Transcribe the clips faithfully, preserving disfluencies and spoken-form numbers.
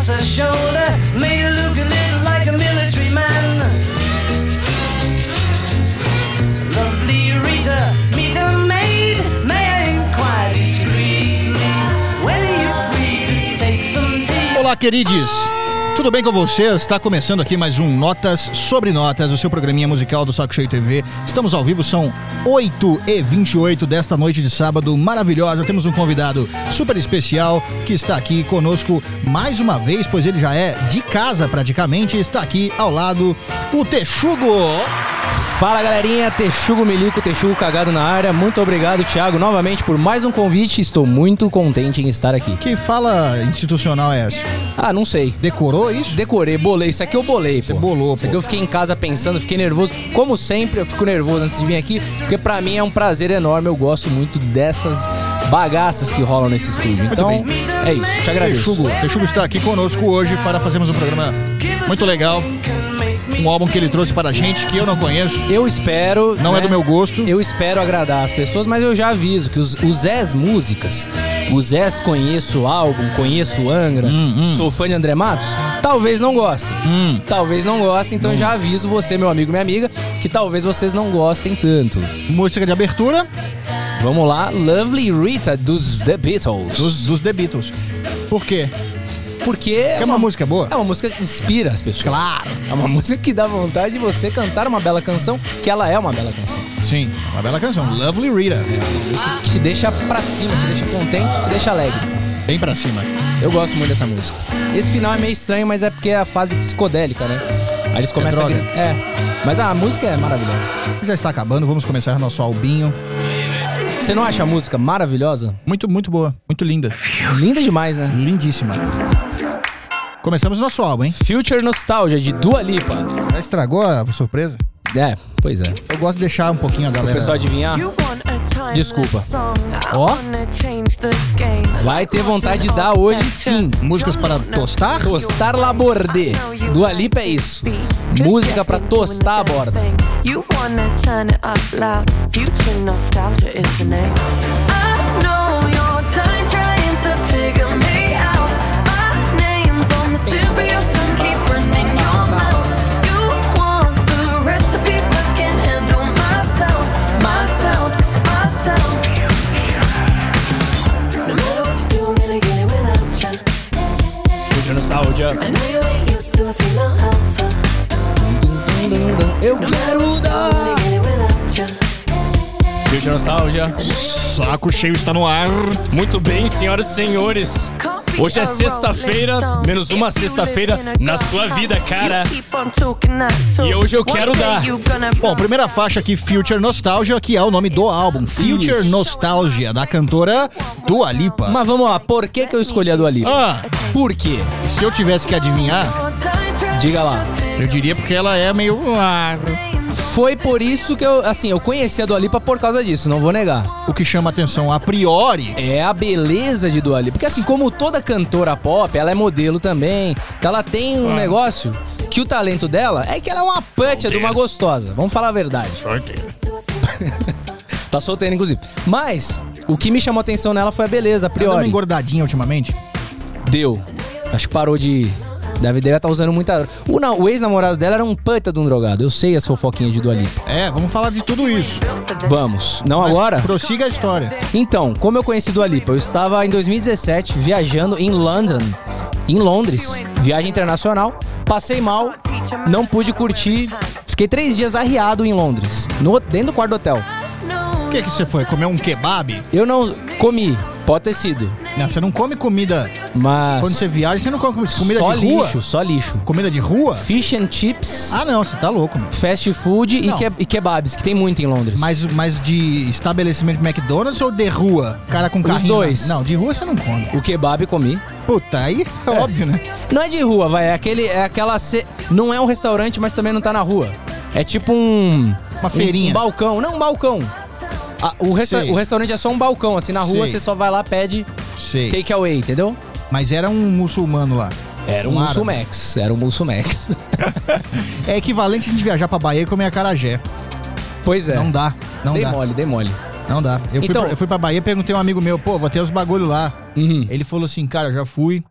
across her shoulder, made her look a little like a military man. Lovely Rita, meet a maid, may I inquire discreetly, when are you free to take some tea? Olá, queridos! Tudo bem com vocês? Está começando aqui mais um Notas sobre Notas, o seu programinha musical do Saco Cheio T V. Estamos ao vivo, são oito e vinte e oito desta noite de sábado maravilhosa. Temos um convidado super especial que está aqui conosco mais uma vez, pois ele já é de casa praticamente. Está aqui ao lado o Texugo. Fala, galerinha, Texugo Milico, Texugo Cagado na área. Muito obrigado, Thiago, novamente por mais um convite. Estou muito contente em estar aqui. Que fala institucional é essa? Ah, não sei. Decorou isso? Decorei, bolei. Isso aqui eu bolei, Você pô. bolou, Isso pô. aqui eu fiquei em casa pensando, fiquei nervoso. Como sempre, eu fico nervoso antes de vir aqui, porque pra mim é um prazer enorme. Eu gosto muito dessas bagaças que rolam nesse estúdio. Então, bem. é isso. Te agradeço. Texugo, Texugo está aqui conosco hoje para fazermos um programa muito legal. Um álbum que ele trouxe para a gente, que eu não conheço. Eu espero... Não né, é do meu gosto. Eu espero agradar as pessoas, mas eu já aviso que os, os Zés Músicas, os Zés conheço o álbum, conheço o Angra, hum, hum. sou fã de André Matos, talvez não gostem. Hum. Talvez não gostem, então Hum. já aviso você, meu amigo, minha amiga, que talvez vocês não gostem tanto. Música de abertura Vamos lá, Lovely Rita, dos The Beatles. dos, dos The Beatles. Por quê? Porque é É uma música boa? É uma música que inspira as pessoas. Claro. É uma música que dá vontade de você cantar uma bela canção, que ela é uma bela canção. Sim, uma bela canção. Lovely Rita. Que te deixa pra cima, te deixa contente, te deixa alegre. Bem pra cima. Eu gosto muito dessa música. Esse final é meio estranho, mas é porque é a fase psicodélica, né? Aí eles começam É a... droga. gri- É. Mas a música é maravilhosa. Já está acabando, vamos começar nosso albinho. Você não acha a música maravilhosa? Muito, muito boa. Muito linda. Linda demais, né? Lindíssima. Começamos nosso álbum, hein? Future Nostalgia, de Dua Lipa. Já estragou a surpresa? É, pois é. Eu gosto de deixar um pouquinho a O galera... pessoal adivinhar, Desculpa. Ó. vai ter vontade de dar hoje sim. Músicas para tostar? Tostar la borde. Dua Lipa é isso. Música pra tostar a borda. You wanna turn it up loud. Future nostalgia is the name. I know you're done trying to figure me out. My name's on the tip of your tongue, keep running your mouth. You want the recipe but can't handle my sound, my sound, my sound. No matter what you do, I'm gonna get it without you. Future Nostalgia. I know you ain't used to a female alpha. Eu No matter what quero you do, I'm dar. gonna get it without you. Future Nostalgia. Saco cheio está no ar. Muito bem, senhoras e senhores. Hoje é sexta-feira, menos uma sexta-feira na sua vida, cara. E hoje eu quero dar. Bom, primeira faixa aqui, Future Nostalgia, que é o nome do álbum. Future Isso. Nostalgia, da cantora Dua Lipa. Mas vamos lá, por que que eu escolhi a Dua Lipa? Ah, Por quê? se eu tivesse que adivinhar, Diga lá. eu diria porque ela é meio... Ah, Foi por isso que eu, assim, eu conheci a Dua Lipa por causa disso, não vou negar. o que chama atenção a priori... É a beleza de Dua Lipa. Porque assim, como toda cantora pop, ela é modelo também. Então ela tem um Ah. negócio que o talento dela é que ela é uma pancha de uma gostosa. Vamos falar a verdade. Tá solteira, inclusive. Mas, o que me chamou atenção nela foi a beleza, a Ela deu uma priori. engordadinha ultimamente. Deu. Acho que parou de... Deve estar tá usando muita... O, na- o ex-namorado dela era um puta de um drogado. Eu sei as fofoquinhas de Dua Lipa. É, vamos falar de tudo isso. Vamos. Não Mas agora? prossiga a história. Então, como eu conheci Dua Lipa? Eu estava em dois mil e dezessete viajando em London, em Londres, viagem internacional. Passei mal, não pude curtir. Fiquei três dias arriado em Londres, no, dentro do quarto do hotel. O que que você foi? Comer um kebab? Eu não comi, pode ter sido, Não, você não come comida... mas Quando você viaja, você não come comida só de rua? lixo, só lixo. Comida de rua? Fish and chips, Ah, não, você tá louco, mano. fast food e, Não. ke- e kebabs, que tem muito em Londres. Mas, mas de estabelecimento de McDonald's ou de rua? Cara com Os carrinho? dois. Não, de rua você não come. O kebab comi. Puta, aí é óbvio, né? Não é de rua, vai, é aquele, é aquela, ce- não é um restaurante, mas também não tá na rua. É tipo um... Uma feirinha. Um, um balcão, não, um balcão. Ah, o, resta- Sei. o restaurante é só um balcão, assim, na rua Sei. você só vai lá, pede Sei. take away, entendeu? Mas era um muçulmano lá. Era um Um árabe. Musumex, era um Musumex. É equivalente a gente viajar pra Bahia e comer acarajé. Pois é. Não dá, não dei dá. mole, dei mole. Não dá. Eu, fui Então- pra, eu fui pra Bahia e perguntei a um amigo meu, pô, vou ter os bagulho lá. Uhum. Ele falou assim, cara, eu já fui,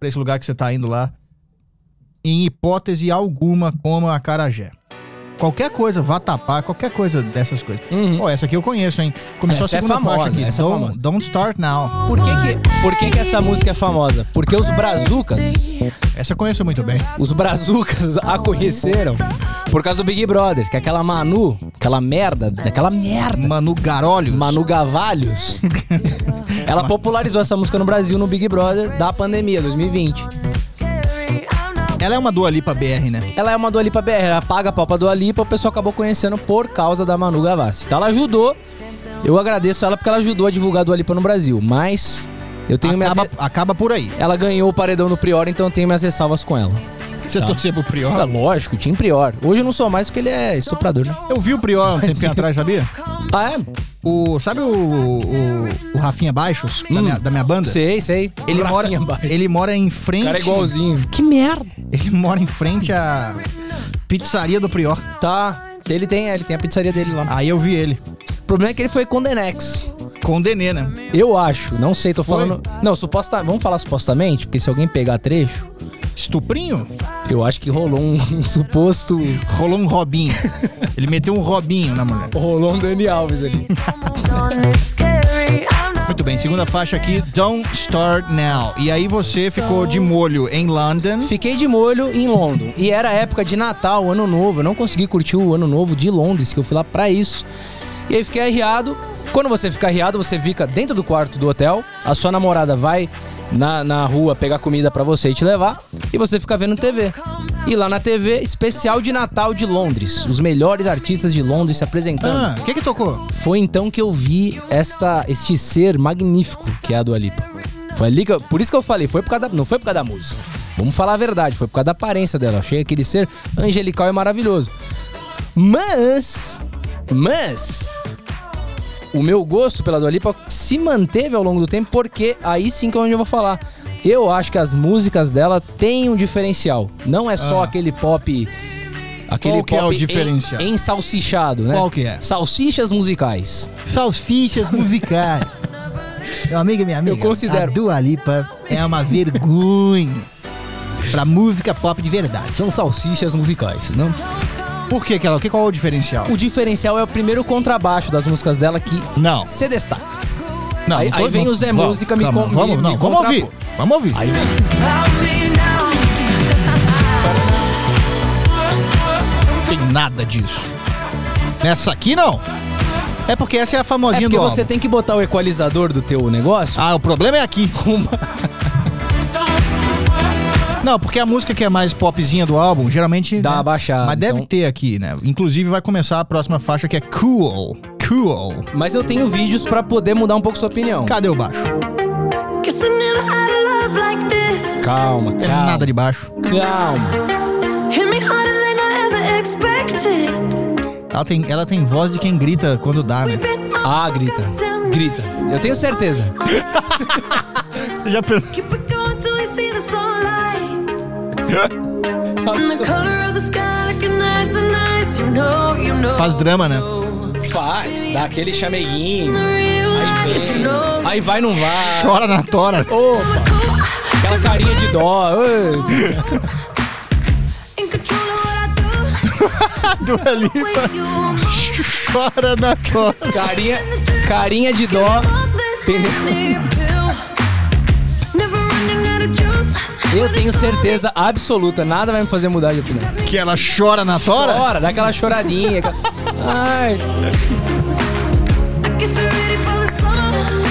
pra esse lugar que você tá indo lá, em hipótese alguma, coma acarajé. Qualquer coisa, vatapá, qualquer coisa dessas coisas. Uhum. Ó, essa aqui eu conheço, hein? Começou Essa a segunda é famosa, faixa aqui. essa é Don't, famosa. Don't Start Now. Por que que, por que que essa música é famosa? Porque os brazucas, Essa eu conheço muito bem. os brazucas a conheceram por causa do Big Brother, que é aquela Manu, aquela merda, aquela merda, Manu Garolhos. Manu Gavalhos, ela popularizou essa música no Brasil no Big Brother da pandemia, dois mil e vinte. Ela é uma Dua Lipa B R, né? Ela é uma Dua Lipa B R, ela paga a pau pra Dua Lipa, o pessoal acabou conhecendo por causa da Manu Gavassi. Então ela ajudou, eu agradeço ela porque ela ajudou a divulgar a Dua Lipa no Brasil, mas eu tenho minhas... Acaba, acaba por aí. Ela ganhou o paredão no Prior, então eu tenho minhas ressalvas com ela. Você Tá. torcer pro Prior? Ah, lógico, Tim Prior. Hoje eu não sou mais porque ele é estuprador, né? Eu vi o Prior um tempinho atrás, sabia? Ah, é? O, sabe o, o, o Rafinha Baixos, da, Hum. minha, da minha banda? Sei, sei. Ele O mora, Rafinha Baixo. ele mora em O frente... cara é igualzinho. Que merda. Ele mora em frente à pizzaria do Prior. Tá. Ele tem, ele tem a pizzaria dele lá. Aí eu vi ele. O problema é que ele foi com Denex. Com o Denê, né? Eu acho, não sei, tô Foi? falando... Não, suposta... Vamos falar supostamente, porque se alguém pegar trecho, Estuprinho? eu acho que rolou um, um suposto... Rolou um Robinho. Ele meteu um Robinho na mulher. Rolou um Dani Alves ali. Muito bem, segunda faixa aqui, Don't Start Now. E aí você ficou de molho em London. Fiquei de molho em London. E era época de Natal, Ano Novo. Eu não consegui curtir o Ano Novo de Londres, que eu fui lá pra isso. E aí fiquei arriado. Quando você fica arriado, você fica dentro do quarto do hotel. A sua namorada vai na, na rua pegar comida pra você e te levar. E você fica vendo T V. E lá na T V, especial de Natal de Londres. Os melhores artistas de Londres se apresentando. Ah, o que que tocou? Foi então que eu vi esta, este ser magnífico que é a Dua Lipa. Foi ali que eu, por isso que eu falei, foi por causa da, não foi por causa da música. Vamos falar a verdade, foi por causa da aparência dela. Eu achei aquele ser angelical e maravilhoso. Mas, mas, o meu gosto pela Dua Lipa se manteve ao longo do tempo, porque aí sim que é onde eu vou falar. Eu acho que as músicas dela têm um diferencial. Não é só Ah. aquele pop... Aquele Qual que é pop o diferencial? em- ensalsichado, né? Qual que é? Salsichas musicais. Salsichas musicais. Meu amigo e minha amiga, Eu considero. a Dua Lipa é uma vergonha pra música pop de verdade. São salsichas musicais, não? Por que que ela? Que qual é o diferencial? O diferencial é o primeiro contrabaixo das músicas dela que Não. se destaca. Não, Aí- não tô- aí vem não- o Zé vamos, Música me calma, com- Vamos, me- não, me vamos ouvir. contrapor. Vamos ouvir. Aí vem. Não tem nada disso. Nessa aqui não. É porque essa é a É famosinha porque do você álbum. tem que botar o equalizador do teu negócio. Ah, o problema é aqui. Não, porque a música que é mais popzinha do álbum, geralmente... Dá né, uma baixada, Mas deve então- ter aqui, né? Inclusive vai começar a próxima faixa que é Cool. Cool. Mas eu tenho vídeos pra poder mudar um pouco sua opinião. Cadê o baixo? Guess I never had a love like this. Calma, Tem calma. nada de baixo. Calma. Hit me harder than I ever expected. Ela tem, ela tem voz de quem grita quando dá, né? Ah, grita. Grita. Eu tenho certeza. Você já pensou? Keep it going till we see the sunlight. And the color of the sky looking nice and nice. You know, you know. Faz drama, né? Faz. Dá aquele chameguinho. The real Aí life, you vem. know. Aí vai, não vai. Chora na tora. Opa. Aquela carinha de dó. Oi. In control of what I do. Dua Lipa When you chora na tora. Carinha, carinha de dó. Entendeu? Never running out of juice. Eu tenho certeza absoluta, nada vai me fazer mudar de opinião. Que ela chora na tora? Bora, dá aquela choradinha. aquela- Ai. I guess we're ready for the summer.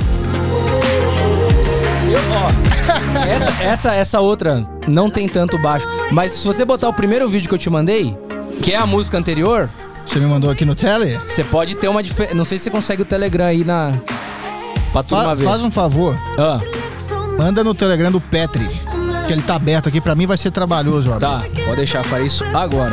Eu, ó, essa, essa, essa outra não tem tanto baixo. Mas se você botar o primeiro vídeo que eu te mandei, que é a música anterior, Você me mandou aqui no tele? você pode ter uma diferença. Não sei se você consegue o Telegram aí na. Pra turma Fa ver. faz um favor. Ah, Manda no Telegram do Petri. Que ele tá aberto aqui. Pra mim vai ser trabalhoso, ó. tá, pode deixar, farei isso agora.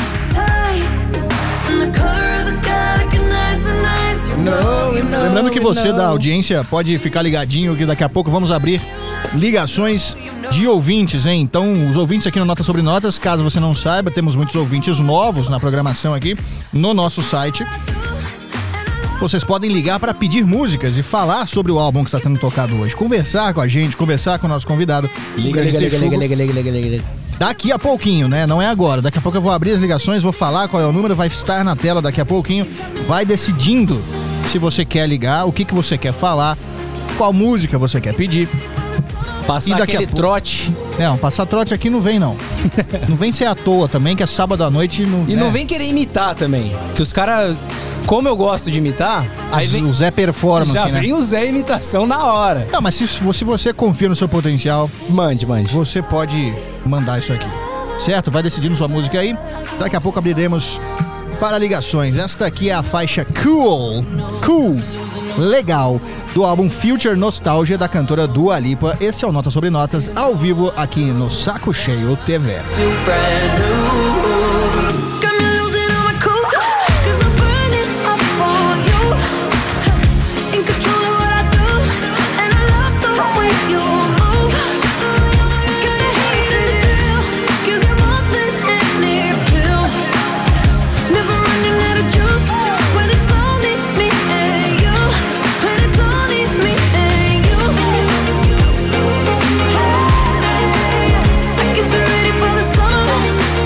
Lembrando que você da audiência pode ficar ligadinho que daqui a pouco vamos abrir ligações de ouvintes, hein? Então, os ouvintes aqui no Nota Sobre Notas, caso você não saiba, temos muitos ouvintes novos na programação aqui no nosso site. Vocês podem ligar para pedir músicas e falar sobre o álbum que está sendo tocado hoje. Conversar com a gente, conversar com o nosso convidado. Liga, o liga, liga, Texugo. liga, liga, liga, liga, liga, liga. Daqui a pouquinho, né? Não é agora. Daqui a pouco eu vou abrir as ligações, vou falar qual é o número, vai estar na tela daqui a pouquinho. Vai decidindo se você quer ligar, o que, que você quer falar, qual música você quer pedir. Passar E daqui aquele a pouco- trote. Não, passar trote aqui não vem, não. Não vem ser à toa também, que é sábado à noite. Não, E é. não vem querer imitar também. Que os caras, como eu gosto de imitar, aí vem, O Zé Performance, já né? vem o Zé imitação na hora. Não, mas se, se você confia no seu potencial, Mande, mande. você pode mandar isso aqui. Certo? Vai decidindo sua música aí. Daqui a pouco abriremos para ligações. Esta aqui é a faixa Cool. Cool. Legal. Do álbum Future Nostalgia da cantora Dua Lipa. Este é o Notas Sobre Notas, ao vivo aqui no Saco Cheio T V. Feel brand new. Got me losing all my cool, 'cause I'm burning up on you. In control of what I do, and I love the way you move. Got a hate in the deal, 'cause you're more than any pill. Never running out of juice, when it's only me and you. When it's only me and you. I guess we're ready for the summer.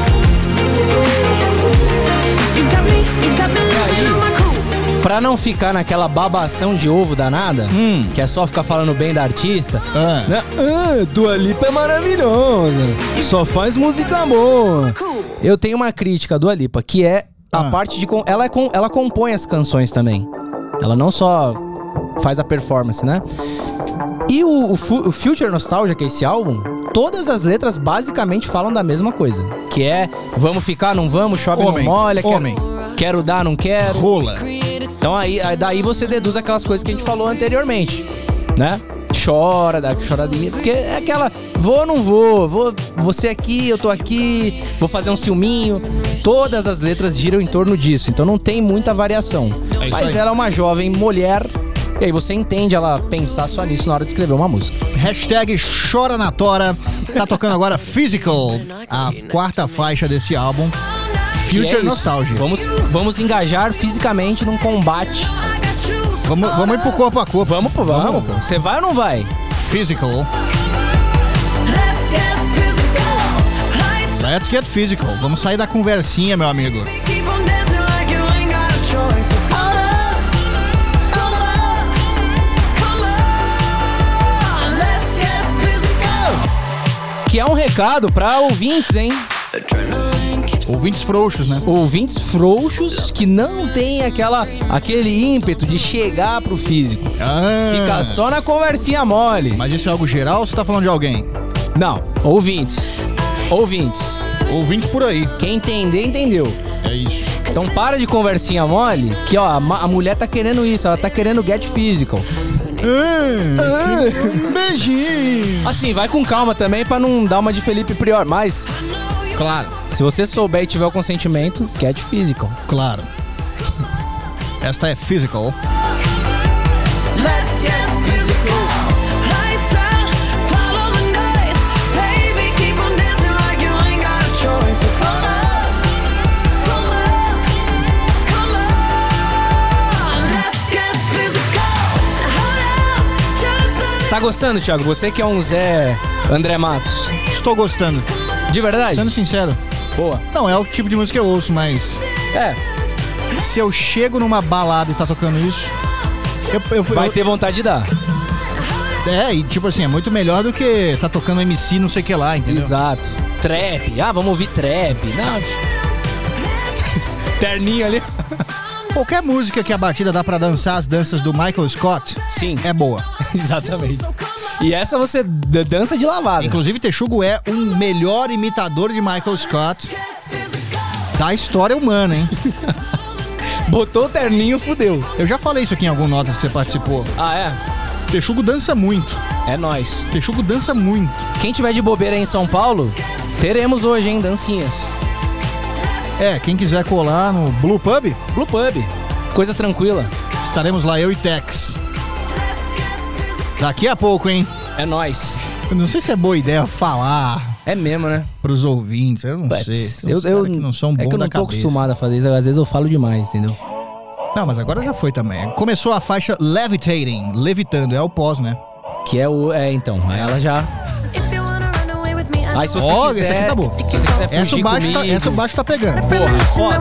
You got me, you got me losing all my cool. Pra não ficar naquela babação de ovo danada, que é só ficar falando bem da artista, Ah. né? Ah, Dua Lipa é maravilhosa, só faz música boa. Eu tenho uma crítica à Dua Lipa, que é a Ah. parte de... com- Ela, é com- ela compõe as canções também. Ela não só faz a performance, né? E o, o, Fu- o Future Nostalgia, que é esse álbum, todas as letras basicamente falam da mesma coisa. Que é, vamos ficar, não vamos, chove, Homem, não molha, quero- homem. quero dar, não quero. Rola. Então aí, aí daí você deduz aquelas coisas que a gente falou anteriormente, né? Chora, dá choradinha, porque é aquela, vou ou não vou, vou você aqui, eu tô aqui, vou fazer um ciúminho. Todas as letras giram em torno disso, então não tem muita variação. É isso Mas aí. ela é uma jovem mulher, e aí você entende ela pensar só nisso na hora de escrever uma música. Hashtag Chora na Tora. Tá tocando agora Physical, a quarta faixa deste álbum. E é Future isso. Nostalgia. Vamos, vamos engajar fisicamente num combate. I got you. Vamos, vamos ir pro corpo a corpo. Vamos, pô, vamos, pô. Você vai ou não vai? Physical. Let's get physical. Lights Let's get physical. Vamos sair da conversinha, meu amigo. keep on dancing like you ain't got a choice. So come on, come on, come on. Let's get physical. Que é um recado pra ouvintes, hein? Adrenaline keeps Ouvintes frouxos, né? Ouvintes frouxos que não tem aquela, aquele ímpeto de chegar pro físico. Ah, Fica só na conversinha mole. Mas isso é algo geral ou você tá falando de alguém? Não, ouvintes. Ouvintes. Ouvintes por aí. Quem entender, entendeu. É isso. Então para de conversinha mole, que ó, a, ma- a mulher tá querendo isso, ela tá querendo get physical. Ah, um beijinho. Assim, vai com calma também pra não dar uma de Felipe Prior, mas Claro, se você souber e tiver o consentimento, get physical. claro. Esta é Physical. Let's get physical. Lights out, follow the noise. Baby, keep on dancing like you ain't got a choice. So come on, come on, come on. Let's get physical. Hold up, just a Tá gostando, Thiago? Você que é um Zé André Matos. Estou gostando. De verdade? Sendo sincero. Boa. Não, é o tipo de música que eu ouço, mas É, se eu chego numa balada e tá tocando isso, eu, eu, vai eu- ter vontade de dar. É, e tipo assim, é muito melhor do que tá tocando M C não sei o que lá, entendeu? Exato. Trap. Ah, vamos ouvir trap. Não. Terninho ali. Qualquer música que a batida dá pra dançar as danças do Michael Scott Sim. é boa. Exatamente. E essa você d- dança de lavada. Inclusive, Texugo é um melhor imitador de Michael Scott da história humana, hein? Botou o terninho, fudeu. Eu já falei isso aqui em algum Notas que você participou. Ah, é? Texugo dança muito. É nóis. Texugo dança muito. Quem tiver de bobeira aí em São Paulo, teremos hoje, hein, dancinhas. É, quem quiser colar no Blue Pub, Blue Pub. Coisa tranquila. estaremos lá, eu e Tex. Daqui a pouco, hein? É nóis. Eu não sei se é boa ideia falar É mesmo, né? pros ouvintes, eu não But sei. Tem eu, uns eu, cara que não são é bons que eu da não tô cabeça. acostumado a fazer isso. Às vezes eu falo demais, entendeu? Não, mas agora já foi também. Começou a faixa Levitating, levitando, é o pós, né? Que é o... É, então, aí ela já... Aí se você Ó, quiser... esse aqui tá bom. Se você quiser Essa fugir o baixo comigo... tá, essa o baixo tá pegando. Porra, foda.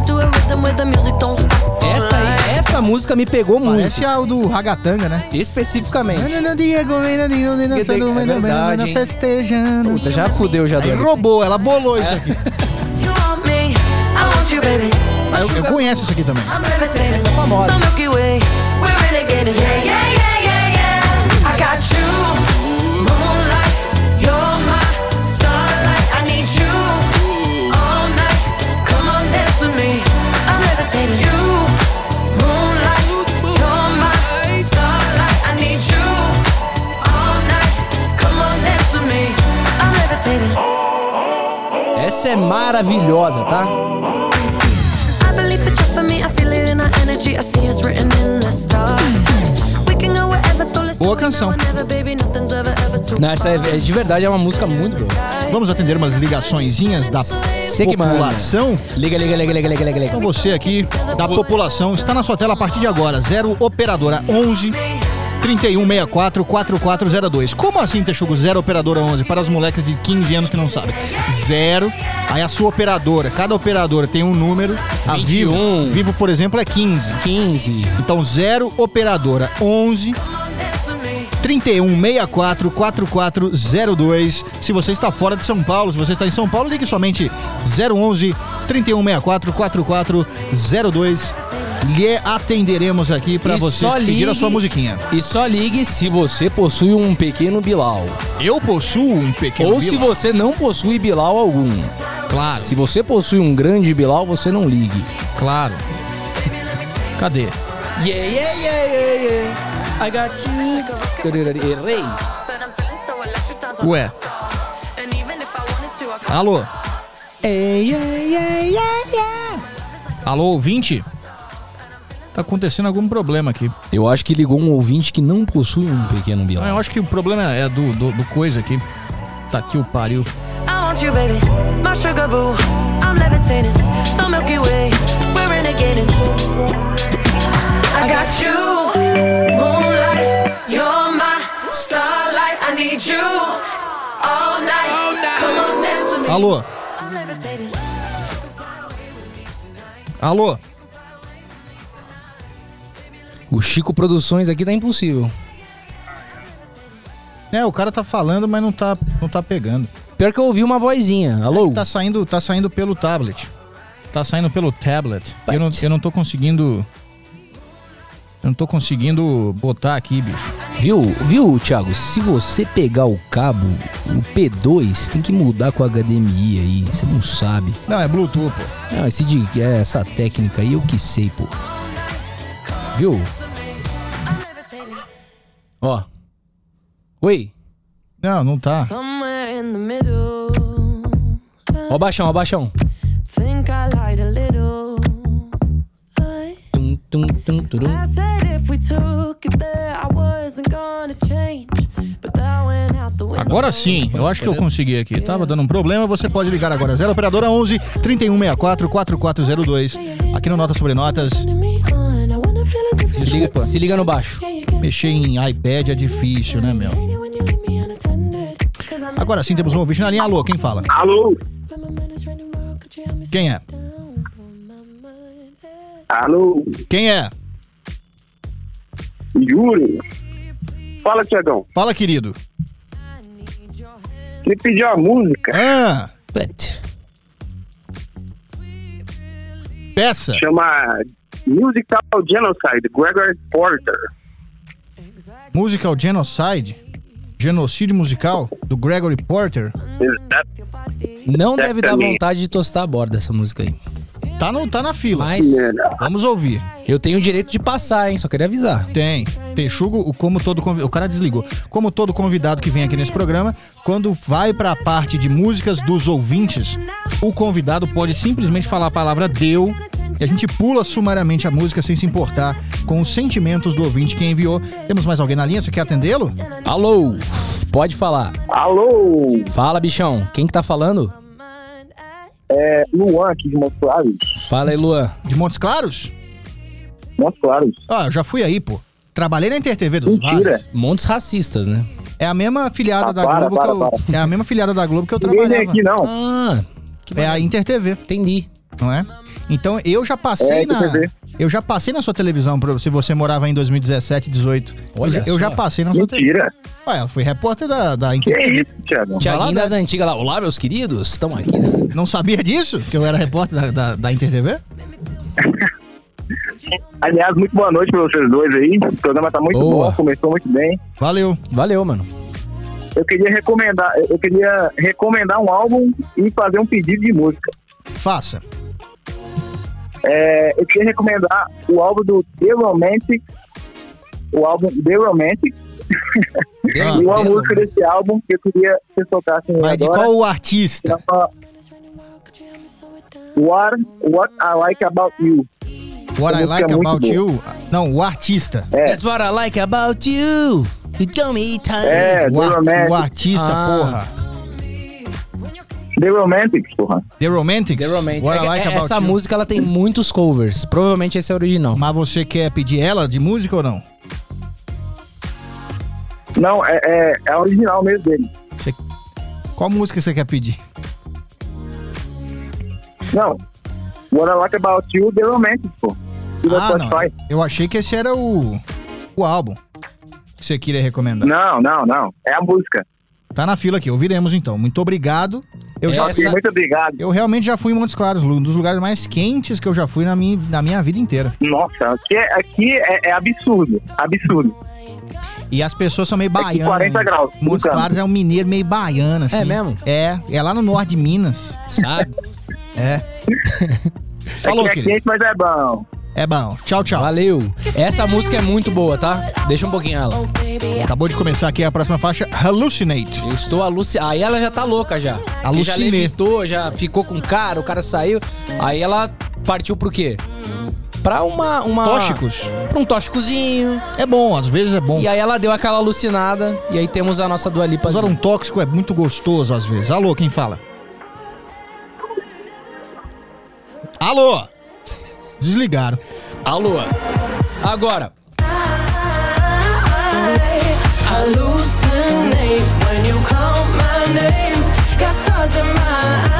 Essa aí, essa música me pegou muito. Parece a do Ragatanga, né? Especificamente. É verdade, hein? Festejando. Puta, já fudeu já. Aí Dona. roubou, ela bolou isso aqui. You want me, I want you, baby. Ah, eu, eu conheço isso aqui também. I'm levitating. Essa é famosa. The Milky Way, we're renegading. Yeah, yeah, yeah, yeah, yeah. I got you, moonlight. You're my starlight. I need you all night. Come on, dance with me. I'm levitating. You, moonlight. You're my starlight. I need you all night. Come on, dance with me. I'm levitating. Essa é maravilhosa, tá? I believe that you're for me. I feel it in our energy. I see it's written in the stars. We can go wherever, so let's Boa do it now canção. and never, baby. Nothing's ever, ever too Não, essa é, é de verdade, é uma música muito boa. Vamos atender umas ligaçõezinhas da que manda. população. Liga, liga, liga, liga, liga, liga, liga. Então você aqui da população está na sua tela a partir de agora. Zero operadora onze trinta e um sessenta e quatro, quarenta e quatro zero dois. Como assim, Texugo? Zero operadora onze? Para os moleques de quinze anos que não sabem. Zero. Aí a sua operadora. Cada operadora tem um número. A vinte e Vivo, um. Vivo, por exemplo, é quinze. quinze. Então zero operadora onze trinta e um sessenta e quatro, quarenta e quatro zero dois. Se você está fora de São Paulo, se você está em São Paulo, ligue somente zero onze trinta e um sessenta e quatro, quarenta e quatro zero dois. Lhe atenderemos aqui para E você só pedir a ligue- sua musiquinha. E só ligue se você possui um pequeno Bilal. Eu possuo um pequeno Ou se Bilal. você não possui Bilal algum. Claro, Se você possui um grande Bilal, você não ligue. claro. Cadê? Yeah, yeah, yeah, yeah, yeah. I got you. Errei. Ué, alô? Hey, yeah, yeah, yeah, yeah. Alô, ouvinte? Tá acontecendo algum problema aqui. Eu acho que ligou um ouvinte que não possui um pequeno Ah, Bilal. eu acho que o problema é do, do, do coisa aqui. Tá aqui o pariu. I want you, baby, my sugar boo. I'm levitating, the Milky Way, we're renegading. I got you, moonlight, you're my starlight. I need you all night. Come on, dance with me. Alô? I'm levitating. Alô? O Chico Produções aqui tá impossível. É, o cara tá falando, mas não tá, não tá pegando. Pior que eu ouvi uma vozinha. Alô? Tá saindo, tá saindo pelo tablet. Tá saindo pelo tablet. Eu não, eu não tô conseguindo... Eu não tô conseguindo botar aqui, bicho. Viu, viu, Thiago? Se você pegar o cabo, o P dois, tem que mudar com o H D M I aí. Você não sabe. Não, é Bluetooth, pô. Não, esse de, é, essa técnica aí eu que sei, pô. Viu? I'm levitating. Ó. Oi. Não, não tá. Somewhere in the middle. Ó, baixão, ó, baixão. Think I lied a little. I Tum, tum, tum, turum. I said if we took it there, I wasn't gonna change. But that went out the window. Agora sim, eu acho que eu consegui aqui. Tava dando um problema, você pode ligar agora. Zero operadora onze trinta e um sessenta e quatro, quarenta e quatro zero dois. Aqui no Notas sobre Notas. Turning me on, I wanna feel a different Se liga, se liga no baixo. Yeah, you can Mexer em iPad é difícil, né, meu? hate it when you leave me unattended. 'Cause I'm Agora sim temos um ouvinte na linha. Alô, quem fala? Alô? when my mind is running wild, could you help me Quem é? down? Put my mind at Alô? Quem é? Yuri? Fala, Tiagão. Fala, querido. Queria pedir uma música. Ah, Pet. peça. Chama Musical Genocide, Gregory Porter. Musical Genocide. Genocídio musical do Gregory Porter. Exato. Não deve dar Exatamente. vontade de tostar a borda essa música aí. Tá, no, tá na fila. Mas Vamos ouvir. eu tenho o direito de passar, hein? Só queria avisar. Tem. Texugo, o como todo convi- o cara desligou. Como todo convidado que vem aqui nesse programa, quando vai pra parte de músicas dos ouvintes, o convidado pode simplesmente falar a palavra deu e a gente pula sumariamente a música sem se importar com os sentimentos do ouvinte que enviou. Temos mais alguém na linha? Você quer atendê-lo? Alô? Pode falar. Alô? Fala, bichão. Quem que tá falando? É Luan aqui de Montes Claros. Fala aí, Luan. De Montes Claros? Montes Claros. Ah, eu já fui aí, pô. Trabalhei na InterTV dos Mentira. Vales. Montes racistas, né? É a mesma afiliada Ah, da para, Globo para, que eu... para. É a mesma afiliada da Globo que eu Ninguém vem trabalhava. aqui, não. Ah, que É a maneiro. InterTV, Entendi. não é? Então eu já passei É, na... InterTV. Eu já passei na sua televisão, pra- se você morava em dois mil e dezessete, dezoito. Olha eu, já- eu só. já passei na sua T V. Mentira. Ué, eu fui repórter da, da Que InterTV. isso, Thiago? Tiaguinho lá, das antigas lá. Olá, meus queridos. Estão aqui. Não sabia disso? Que eu era repórter da, da, da InterTV? Aliás, muito boa noite pra vocês dois aí. O programa tá muito Boa. bom, começou muito bem. Valeu. Valeu, mano. Eu queria recomendar, eu queria recomendar um álbum e fazer um pedido de música. Faça. É, eu queria recomendar o álbum do The Romantic, o álbum The Romantic, Ah, e uma Demo. música desse álbum que eu queria que vocês tocassem Mas de agora. qual o artista? Chama What, What I Like About You. What I música Like é muito About boa. You? Não, o artista. É. That's what I like about you. You got me time. É, O, The ar- Romantic. o artista, Ah. porra. The Romantics, porra. The Romantics? The Romantic. What I É- Like é- About essa You. música ela tem muitos covers. Provavelmente esse é o original. Mas você quer pedir ela de música ou não? Não, é, é, é a original mesmo dele. Você- Qual música você quer pedir? Não. What I Like About You, The Romantics, pô. E no Ah, não. Spotify. Eu achei que esse era o, o álbum que você queria recomendar. Não, não, não. É a música. Tá na fila aqui, ouviremos então. Muito obrigado. Eu, já, Essa- Ok, muito obrigado. eu realmente já fui em Montes Claros, um dos lugares mais quentes que eu já fui na minha, na minha vida inteira. Nossa, aqui é, aqui é, é absurdo. Absurdo. E as pessoas são meio baianas. quarenta graus, Montes brincando. Claros é um mineiro meio baiano, assim. É mesmo? É, é lá no norte de Minas. Sabe? É. Falou, aqui é querido. quente, mas é bom. É bom. Tchau, tchau. Valeu. Essa música é muito boa, tá? Deixa um pouquinho ela. Acabou de começar aqui a próxima faixa, Hallucinate. Eu estou alucinado. Aí ela já tá louca já. Que já Alucinei. levitou, já ficou com o cara, o cara saiu. Aí ela partiu pro quê? Pra uma... uma... Tóxicos. Pra um tóxicozinho. É bom, às vezes é bom. E aí ela deu aquela alucinada. E aí temos a nossa Dua Lipa. Usar um tóxico é muito gostoso às vezes. Alô, quem fala? Alô? Desligaram. Alô. Agora. Hallucinate when you call my name. Got stars in my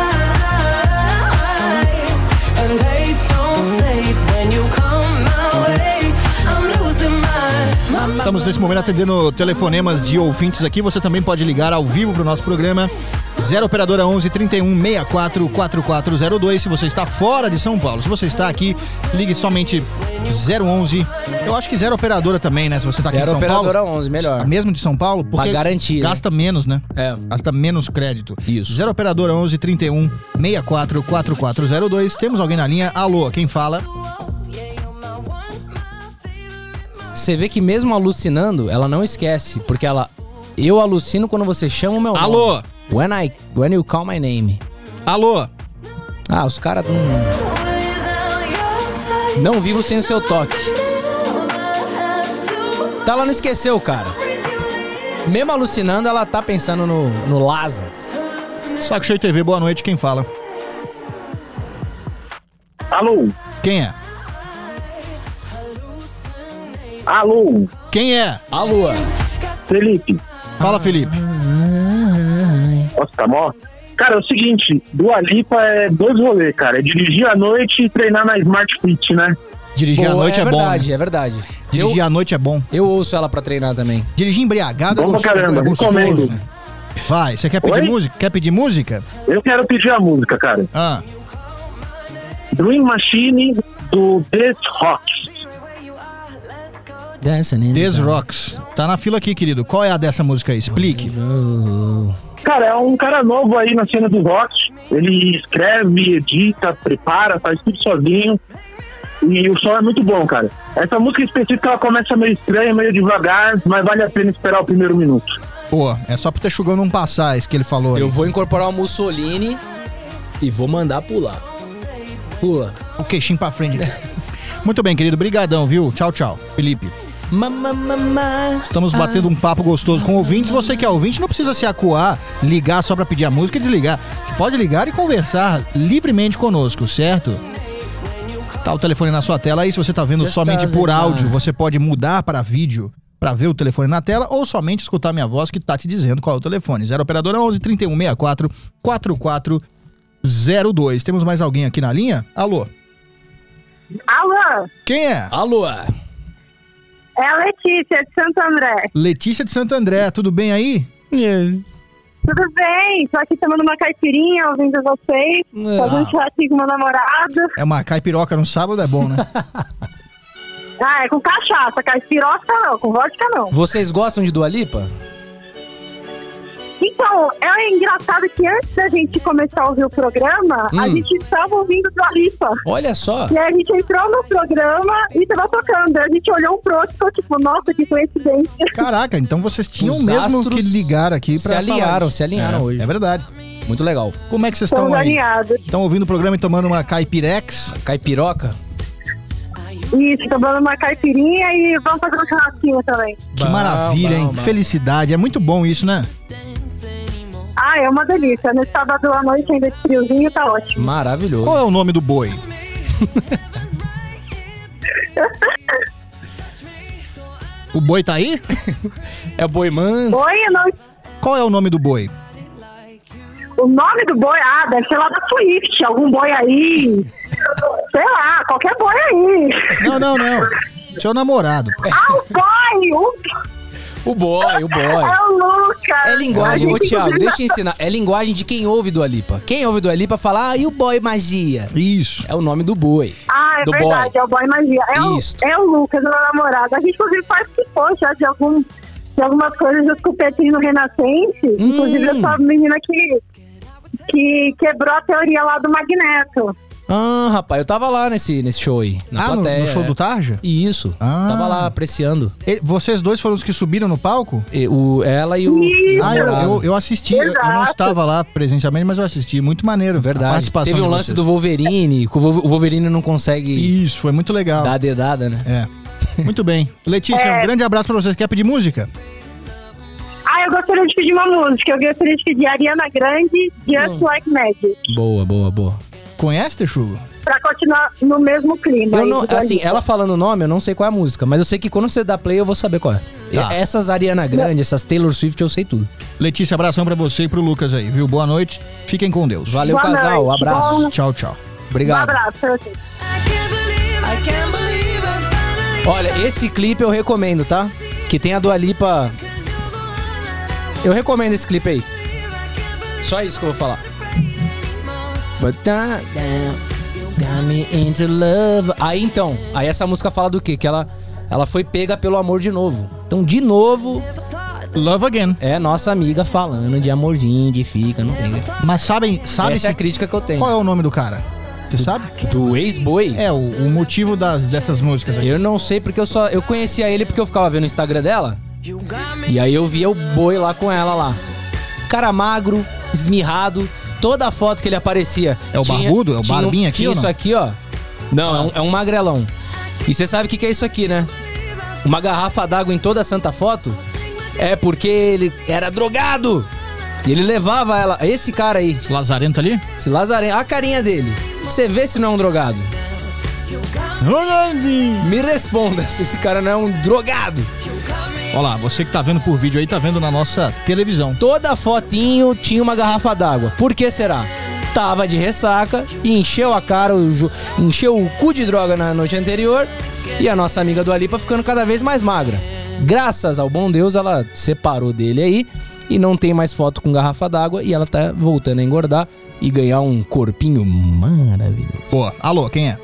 eyes, and they don't fade when you come my way. I'm losing my, my, my Estamos nesse momento atendendo telefonemas de ouvintes aqui. Você também pode ligar ao vivo pro nosso programa. zero operadora onze, trinta e um, sessenta e quatro, quarenta e quatro zero dois. Se você está fora de São Paulo. Se você está aqui, ligue somente zero onze. Eu acho que zero operadora também, né? Se você está aqui em Zero São operadora Paulo. onze, melhor. Mesmo de São Paulo, porque Pra garantir, né? gasta menos, né? É. Gasta menos crédito. Isso. zero operadora onze, trinta e um, sessenta e quatro, quarenta e quatro zero dois. Temos alguém na linha? Alô, quem fala? Você vê que mesmo alucinando, ela não esquece. Porque ela... Eu alucino quando você chama o meu nome. Alô? When, I, when you call my name. Alô? Ah, os caras não... Não vivo sem o seu toque. Então ela não esqueceu, cara. Mesmo alucinando, ela tá pensando no, no Laza. Saco Cheio T V, boa noite, quem fala? Alô? Quem é? Alô? Quem é? Alô. Felipe? Fala, Felipe. Nossa, tá bom? Cara, é o seguinte, Dua Lipa é dois rolês, cara. É dirigir à noite e treinar na Smart Fit, né? Dirigir à Pô, noite é, bom. verdade, né? é verdade. Dirigir Eu, à noite é bom. eu ouço ela pra treinar também. Dirigir embriagado é Bom pra gostoso, caramba, é gostoso, recomendo. né? Vai, você quer pedir Oi? música? Quer pedir música? Eu quero pedir a música, cara. Ah, Dream Machine do This Rocks. Dancing in Des the Rocks. Tá na fila aqui, querido. Qual é a dessa música aí? Explique. dark. Cara, é um cara novo aí na cena do rock. Ele escreve, edita, prepara, faz tudo sozinho. E o som é muito bom, cara. Essa música específica, ela começa meio estranha, meio devagar, mas vale a pena esperar o primeiro minuto. Pô, é só pro Texugão não passar isso que ele falou aí. Eu vou incorporar o Mussolini e vou mandar pular. Pula. O queixinho pra frente. Muito bem, querido. Brigadão, viu? Tchau, tchau. Felipe. Mamá, mamá. Estamos batendo um papo gostoso com ouvintes. Você que é ouvinte não precisa se acuar, ligar só pra pedir a música e desligar. Você pode ligar e conversar livremente conosco, certo? Tá o telefone na sua tela aí, se você tá vendo Just somente doesn't por áudio, matter. você pode mudar para vídeo para ver o telefone na tela ou somente escutar minha voz que tá te dizendo qual é o telefone. zero operadora onze, trinta e um, sessenta e quatro, quarenta e quatro zero dois. Temos mais alguém aqui na linha? Alô? Alô, Quem é? Alô? é a Letícia de Santo André. Letícia de Santo André, tudo bem aí? Tudo bem? Tô aqui tomando uma caipirinha, ouvindo vocês, fazendo churrasquinho com meu namorado. É uma caipiroca no sábado, é bom, né? Ah, é com cachaça, caipiroca não, com vodka não. Vocês gostam de Dua Lipa? Então, é engraçado que antes da gente começar a ouvir o programa, a Hum. gente estava ouvindo Dua Lipa. Olha só. E aí a gente entrou no programa e tava tocando. Aí a gente olhou um pro outro e ficou tipo, nossa, que coincidência. Caraca, então vocês tinham Os mesmo astros que ligar aqui se pra alinharam, falar isso. se alinharam é, hoje. É verdade. Muito legal. Como é que vocês Estamos estão aí? alinhados. Estão ouvindo o programa e tomando uma caipirex? Caipiroca? Isso, tomando uma caipirinha e vamos fazer um churrasquinho também. Que Bom, maravilha, bom, hein? bom. Felicidade. É muito bom isso, né? Ah, é uma delícia. No sábado à noite ainda esse friozinho tá ótimo. Maravilhoso. Qual é o nome do boi? O boi tá aí? É boi manso. Boi, não... Qual é o nome do boi? o nome do boi, ah, deve ser lá da Swift, algum boi aí. Sei lá, qualquer boi aí. Não, não, não. Seu namorado. Ah, o boi! O... O boy, o boy. É o Lucas. É linguagem, A ô gente, Thiago, inclusive, deixa eu ensinar. É linguagem de quem ouve Dua Lipa. Quem ouve Dua Lipa fala, ah, e o boy magia? Isso. É o nome do boi. Ah, é do verdade, boy. é o boy magia. É o, Isso. é o Lucas, meu namorado. A gente, inclusive, participou já de, algum, de algumas coisas do Cupetinho no Renascense. Hum. Inclusive, eu sou a menina que, que quebrou a teoria lá do Magneto. Ah, rapaz, eu tava lá nesse, nesse show aí, na ah, no, plateia. no show é. do Tarja? Isso, Ah. tava lá apreciando. E- vocês dois foram os que subiram no palco? E o, ela e o, Isso. e o Ah, eu, namorado. eu, eu assisti. Eu, eu não Exato. estava lá presencialmente, mas eu assisti. Muito maneiro. a Verdade. participação Teve um de lance vocês. do Wolverine, que o Vol- o Wolverine não consegue Isso, foi muito legal. dar a dedada, né? É. Muito bem. Letícia, É. um grande abraço pra vocês. Quer pedir música? Ah, eu gostaria de pedir uma música. Eu gostaria de pedir Ariana Grande, Just Hum. Like Magic. Boa, boa, boa. Conhece, Texugo? Pra continuar no mesmo clima. Eu aí não, do Dua assim, Lipa. ela falando o nome, eu não sei qual é a música, mas eu sei que quando você dá play, eu vou saber qual é. Tá. E- Essas Ariana Grande, essas Taylor Swift, eu sei tudo. Letícia, abração pra você e pro Lucas aí, viu? Boa noite. Fiquem com Deus. Valeu, Boa casal. noite, Abraço. bom- Tchau, tchau. Um Obrigado. abraço pra vocês. Olha, esse clipe eu recomendo, tá? Que tem a Dua Lipa. Eu recomendo esse clipe aí. Só isso que eu vou falar. But down, down, got me into love. Aí então, aí essa música fala do quê? Que ela, ela foi pega pelo amor de novo. Então, de novo, Love Again. é nossa amiga falando de amorzinho, de fica, não pega. Mas sabem, sabe Essa é a se- crítica que eu tenho. qual é o nome do cara? Você sabe? Do ex-boy? É, o, o motivo das, dessas músicas aí. Eu não sei porque eu só. Eu conhecia ele porque eu ficava vendo o Instagram dela. E aí eu via o boi lá com ela lá. Cara magro, esmirrado. Toda a foto que ele aparecia. É o barbudo? É o tinha um- barbinha aqui tinha ou não? isso aqui, ó. Não, é um, é um magrelão. E você sabe o que, que é isso aqui, né? Uma garrafa d'água em toda a santa foto. É porque ele era drogado. E ele levava ela. Esse cara aí, Esse lazarento ali? esse Lazareno, a carinha dele. Você vê se não é um drogado. Me responda se esse cara não é um drogado. Olha lá, você que tá vendo por vídeo aí, tá vendo na nossa televisão. Toda fotinho tinha uma garrafa d'água. Por que será? Tava de ressaca, encheu a cara, o ju- encheu o cu de droga na noite anterior e a nossa amiga Dua Lipa ficando cada vez mais magra. Graças ao bom Deus, ela separou dele aí e não tem mais foto com garrafa d'água e ela tá voltando a engordar e ganhar um corpinho maravilhoso. Boa. Alô, quem é?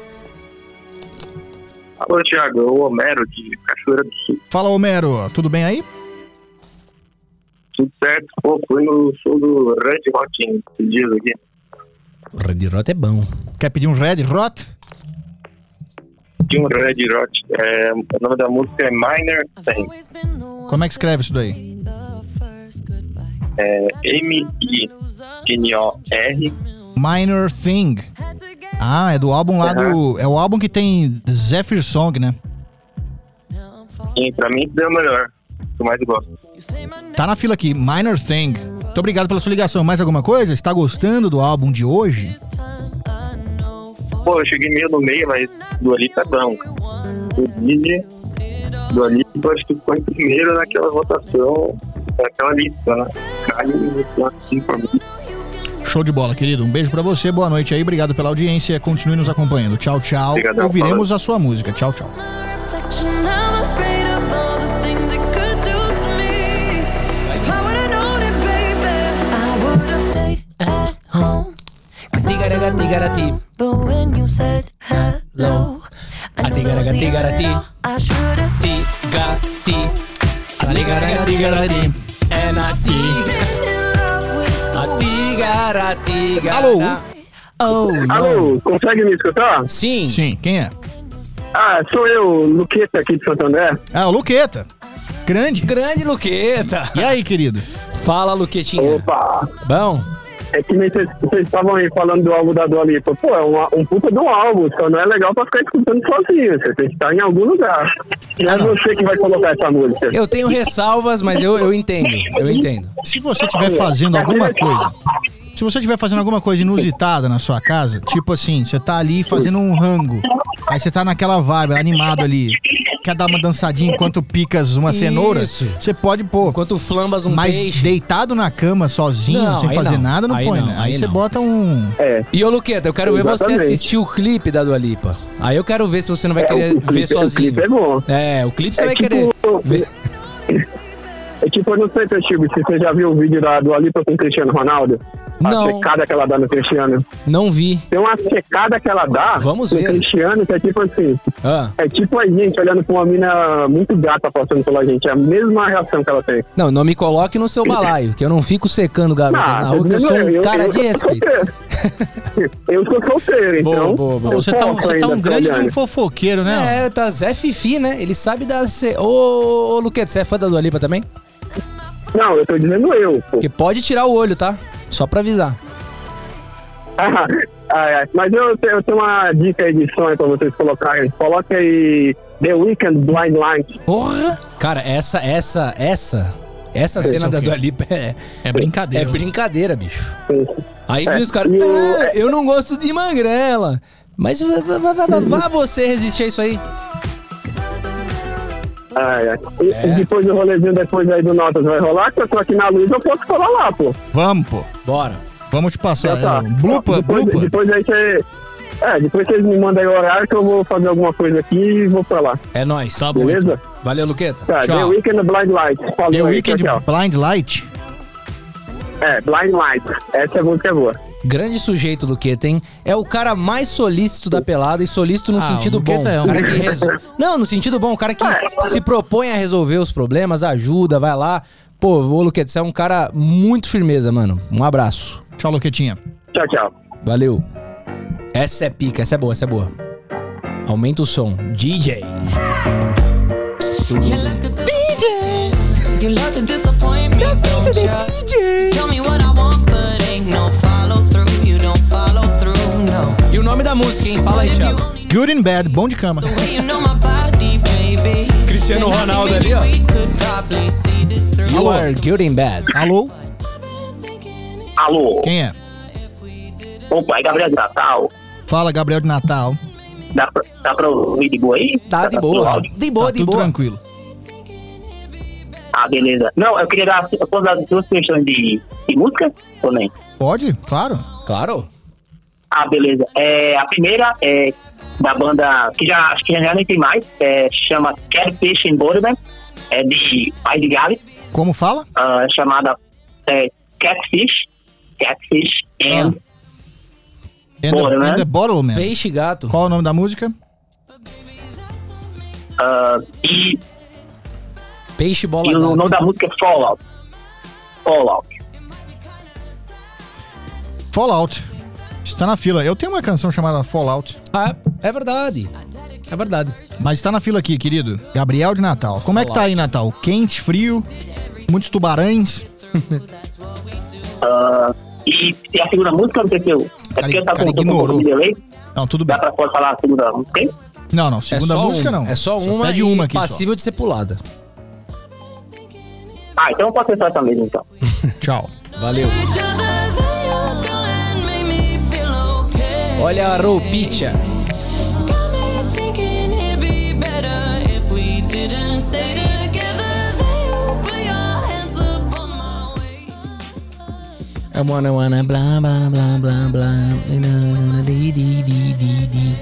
Alô, Thiago, é o Homero de Cachoeira do Sul. Fala, Homero. Tudo bem aí? Tudo certo? Pô, fui no show do Red Hot esses dias aqui. O Red Hot é bom. Quer pedir um Red Hot? Tinha um Red Hot. É, o nome da música é Minor Thing. Como é que escreve isso daí? É M I N O R. Minor Thing. Ah, é do álbum lá do... É o álbum que tem Zephyr Song, né? E pra mim, isso é o melhor. Que eu mais gosto. Tá na fila aqui, Minor Thing. Muito obrigado pela sua ligação. Mais alguma coisa? Está gostando do álbum de hoje? pô, eu cheguei meio no meio, mas Dua Lipa é branca. O Didi, Dua Lipa, acho que ficou em primeiro naquela votação, naquela lista, né? Caiu assim pra mim. Show de bola, querido. Um beijo pra você, boa noite aí, obrigado pela audiência, continue nos acompanhando. Tchau, tchau. Obrigadão, Ouviremos a sua música. Tchau, tchau. reflection, I'm afraid of all the things it could do to me. If I would've known it, baby, I would've stayed at home. 'Cause I was around, but when you said hello, I knew that was the end. I should've stayed Tigarati. É na tiga. in love with A tigarati. Alô? Oh, não. Alô, consegue me escutar? Sim. Sim, quem é? Ah, sou eu, Luqueta aqui de Santo André. Ah, o Luqueta. Grande. Grande Luqueta. E aí, querido? Fala, Luquetinha. Opa! Bom? É que nem vocês vocês estavam aí falando do álbum da Dua Lipa. Pô, é uma, um puta do álbum, só não é legal pra ficar escutando sozinho. Você tem que estar em algum lugar. Não é você que vai colocar essa música. Eu tenho ressalvas, mas eu, eu entendo. Eu entendo. Se você estiver fazendo alguma coisa, se você estiver fazendo alguma coisa inusitada na sua casa, tipo assim, você tá ali fazendo um rango, aí você tá naquela vibe, animado ali, quer dar uma dançadinha enquanto picas uma cenoura, Isso. você pode pôr. Enquanto flambas um Mas peixe. deitado na cama sozinho, Não, sem aí fazer não. nada, não Aí põe, não, né? Aí, aí você não. bota um... É. E ô, Luqueta, eu quero ver você Exatamente. assistir o clipe da Dua Lipa. Aí eu quero ver se você não vai É, querer o clipe- ver o sozinho. clipe é bom. É, o clipe você É vai tipo- querer ver. É tipo, eu não sei, Testigo, se você já viu o vídeo da Dua Lipa com o Cristiano Ronaldo. A Não. secada que ela dá no Cristiano. Não vi. Tem uma secada que ela dá Vamos no ver. Cristiano que é tipo assim. Ah. É tipo a gente olhando pra uma mina muito gata passando pela gente. É a mesma reação que ela tem. Não, não me coloque no seu balaio, que eu não fico secando garotas Ah, na rua, que eu sou um cara eu de sou respeito. solteiro. Eu sou solteiro, Boa, então. boa, boa. eu Você tá, um, posso você tá ainda um grande de um olhando. fofoqueiro, né? É, tá Zé Fifi, né? Ele sabe dar... Ce... Ô, ô, Luqueta, você é fã da Dua Lipa também? Não, eu tô dizendo eu, pô. Porque pode tirar o olho, tá? Só pra avisar. Ah, ah, é. Mas eu, te- eu tenho uma dica aí de som aí pra vocês colocarem. Coloque aí The Weeknd Blind Light. Porra! Cara, essa, essa, essa... Essa Esse cena é o da quê? Dua Lipa é... É É brincadeira. brincadeira, bicho. Aí É, viu os caras... e o- "Ah, eu não gosto de magrela. Mas vá, vá, vá, vá, vá, vá você resistir a isso aí. Ah, é. E, É. e depois do rolezinho depois aí do Notas vai rolar, que eu tô aqui na luz, eu posso colar lá, pô. Vamos, pô. Bora. Vamos te passar. Já tá. É, Blupa, depois, blupa. depois aí você... É, depois vocês me mandam aí o horário que eu vou fazer alguma coisa aqui e vou pra lá. É nóis. Tá bom. Beleza? Valeu, Luqueta. Tá, Tchau. The Weeknd Blind Light. Falou The aí, Weeknd tchau, tchau. Blind Light. É, Blind Light. Essa música é boa. Grande sujeito, Luqueta, hein? É o cara mais solícito da pelada e solícito no Ah, sentido o Luqueta bom. é um- O cara que resol... Não, no sentido bom, o cara que se propõe a resolver os problemas, ajuda, vai lá. Pô, ô Luqueta, você é um cara muito firmeza, mano. Um abraço. Tchau, Luquetinha. Tchau, tchau. Valeu. Essa é pica, essa é boa, essa é boa. Aumenta o som. D J. You left it to You love to disappoint me, don't you? Tell me what I want, but ain't no follow through. You don't follow through, no. E o nome da música, hein? Fala aí, If you Thiago. only Good and Bad, bom de cama. knew the way you know my body, baby. Cristiano then I think Ronaldo maybe ali, ó. we could probably see this through. You are good and bad. Alô? Alô? Quem é? Opa, é Gabriel de Natal. Fala, Gabriel de Natal. Dá pra, dá pra ouvir de boa aí? Tá de no boa. áudio? De boa, Tá de tudo boa. tranquilo. Ah, beleza. Não, eu queria dar, eu posso dar duas questões de, de música ou nem? Pode? Claro. Claro. Ah, beleza. É, a primeira é da banda, que já acho que já nem tem mais, é, chama Catfish and Borderman, é de Pai de Gales, Como fala? ah, chamada é, Catfish, Catfish and And Bora, the, né? and the Bottle Man. Peixe gato. Qual é o nome da música? ah, e, Peixe bola e o gato. nome da música é Fallout. Fallout. Fallout. Está na fila. Eu tenho uma canção chamada Fallout, Ah, é verdade. É verdade. mas está na fila aqui, querido. Gabriel de Natal. Como é que tá aí, Natal? Quente, frio, muitos tubarões. Ah, e, e a segunda música, não sei se eu... É porque eu tava Cara, com um ignorou. pouco de delay. Não, tudo Dá bem. pra pode falar a segunda música aí? Não, não. Segunda é só música uma. não. É só uma pede e uma aqui só. passível de ser pulada. Ah, então pode ser só essa mesmo, então. Tchau. Valeu. Each other, then you go and make me feel okay. Olha a roupinha. Got me thinking it'd be better if we didn't stay together. Then you put your hands up on my waist. I wanna wanna blah blah blah blah blah. Di, di, di, di, di.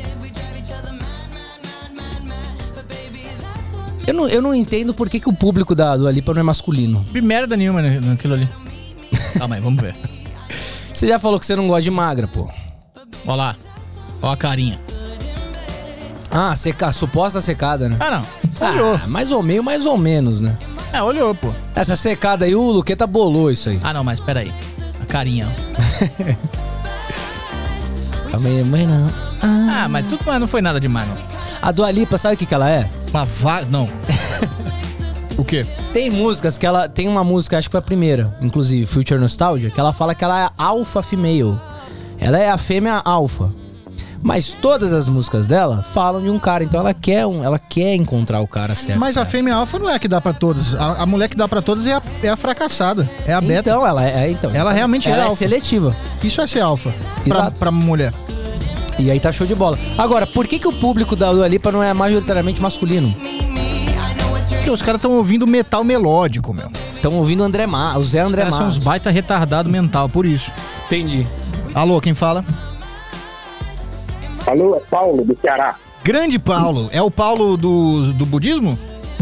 Eu não, eu não entendo por que, que o público da Dua Lipa não é masculino. Não vi merda nenhuma na- naquilo ali. Calma aí, vamos ver. Você já falou que você não gosta de magra, pô. Olha lá. Olha a carinha. Ah, seca, suposta secada, né? Ah, não. Olhou. Ah, mais ou menos, mais ou menos, né? É, olhou, pô. Essa secada aí, o Luqueta bolou isso aí. Ah, não, mas peraí. A carinha, ó. Calma aí, mãe, não. Ah, mas tudo mas não foi nada demais, não. A Dua Lipa, sabe o que que ela é? Uma va... Não. O quê? Tem músicas que ela... Tem uma música, acho que foi a primeira, inclusive, Future Nostalgia, que ela fala que ela é alpha female. Ela é a fêmea alfa. Mas todas as músicas dela falam de um cara, então ela quer, um, ela quer encontrar o cara certo. Mas a cara. fêmea alfa não é a que dá pra todos. A, a mulher que dá pra todos é a, é a fracassada. É a beta. Então, ela é... Então, Ela realmente ela é é alfa. seletiva. Isso é ser alfa. Pra, Exato. pra mulher. E aí tá show de bola. Agora, por que que o público da Dua Lipa não é majoritariamente masculino? Porque os caras estão ouvindo metal melódico, meu. Estão ouvindo o André Mar, o Zé Os André caras são Mar. uns baita retardado mental, por isso. Entendi. Alô, quem fala? Alô, é Paulo, do Ceará. Grande Paulo. É o Paulo do, do budismo?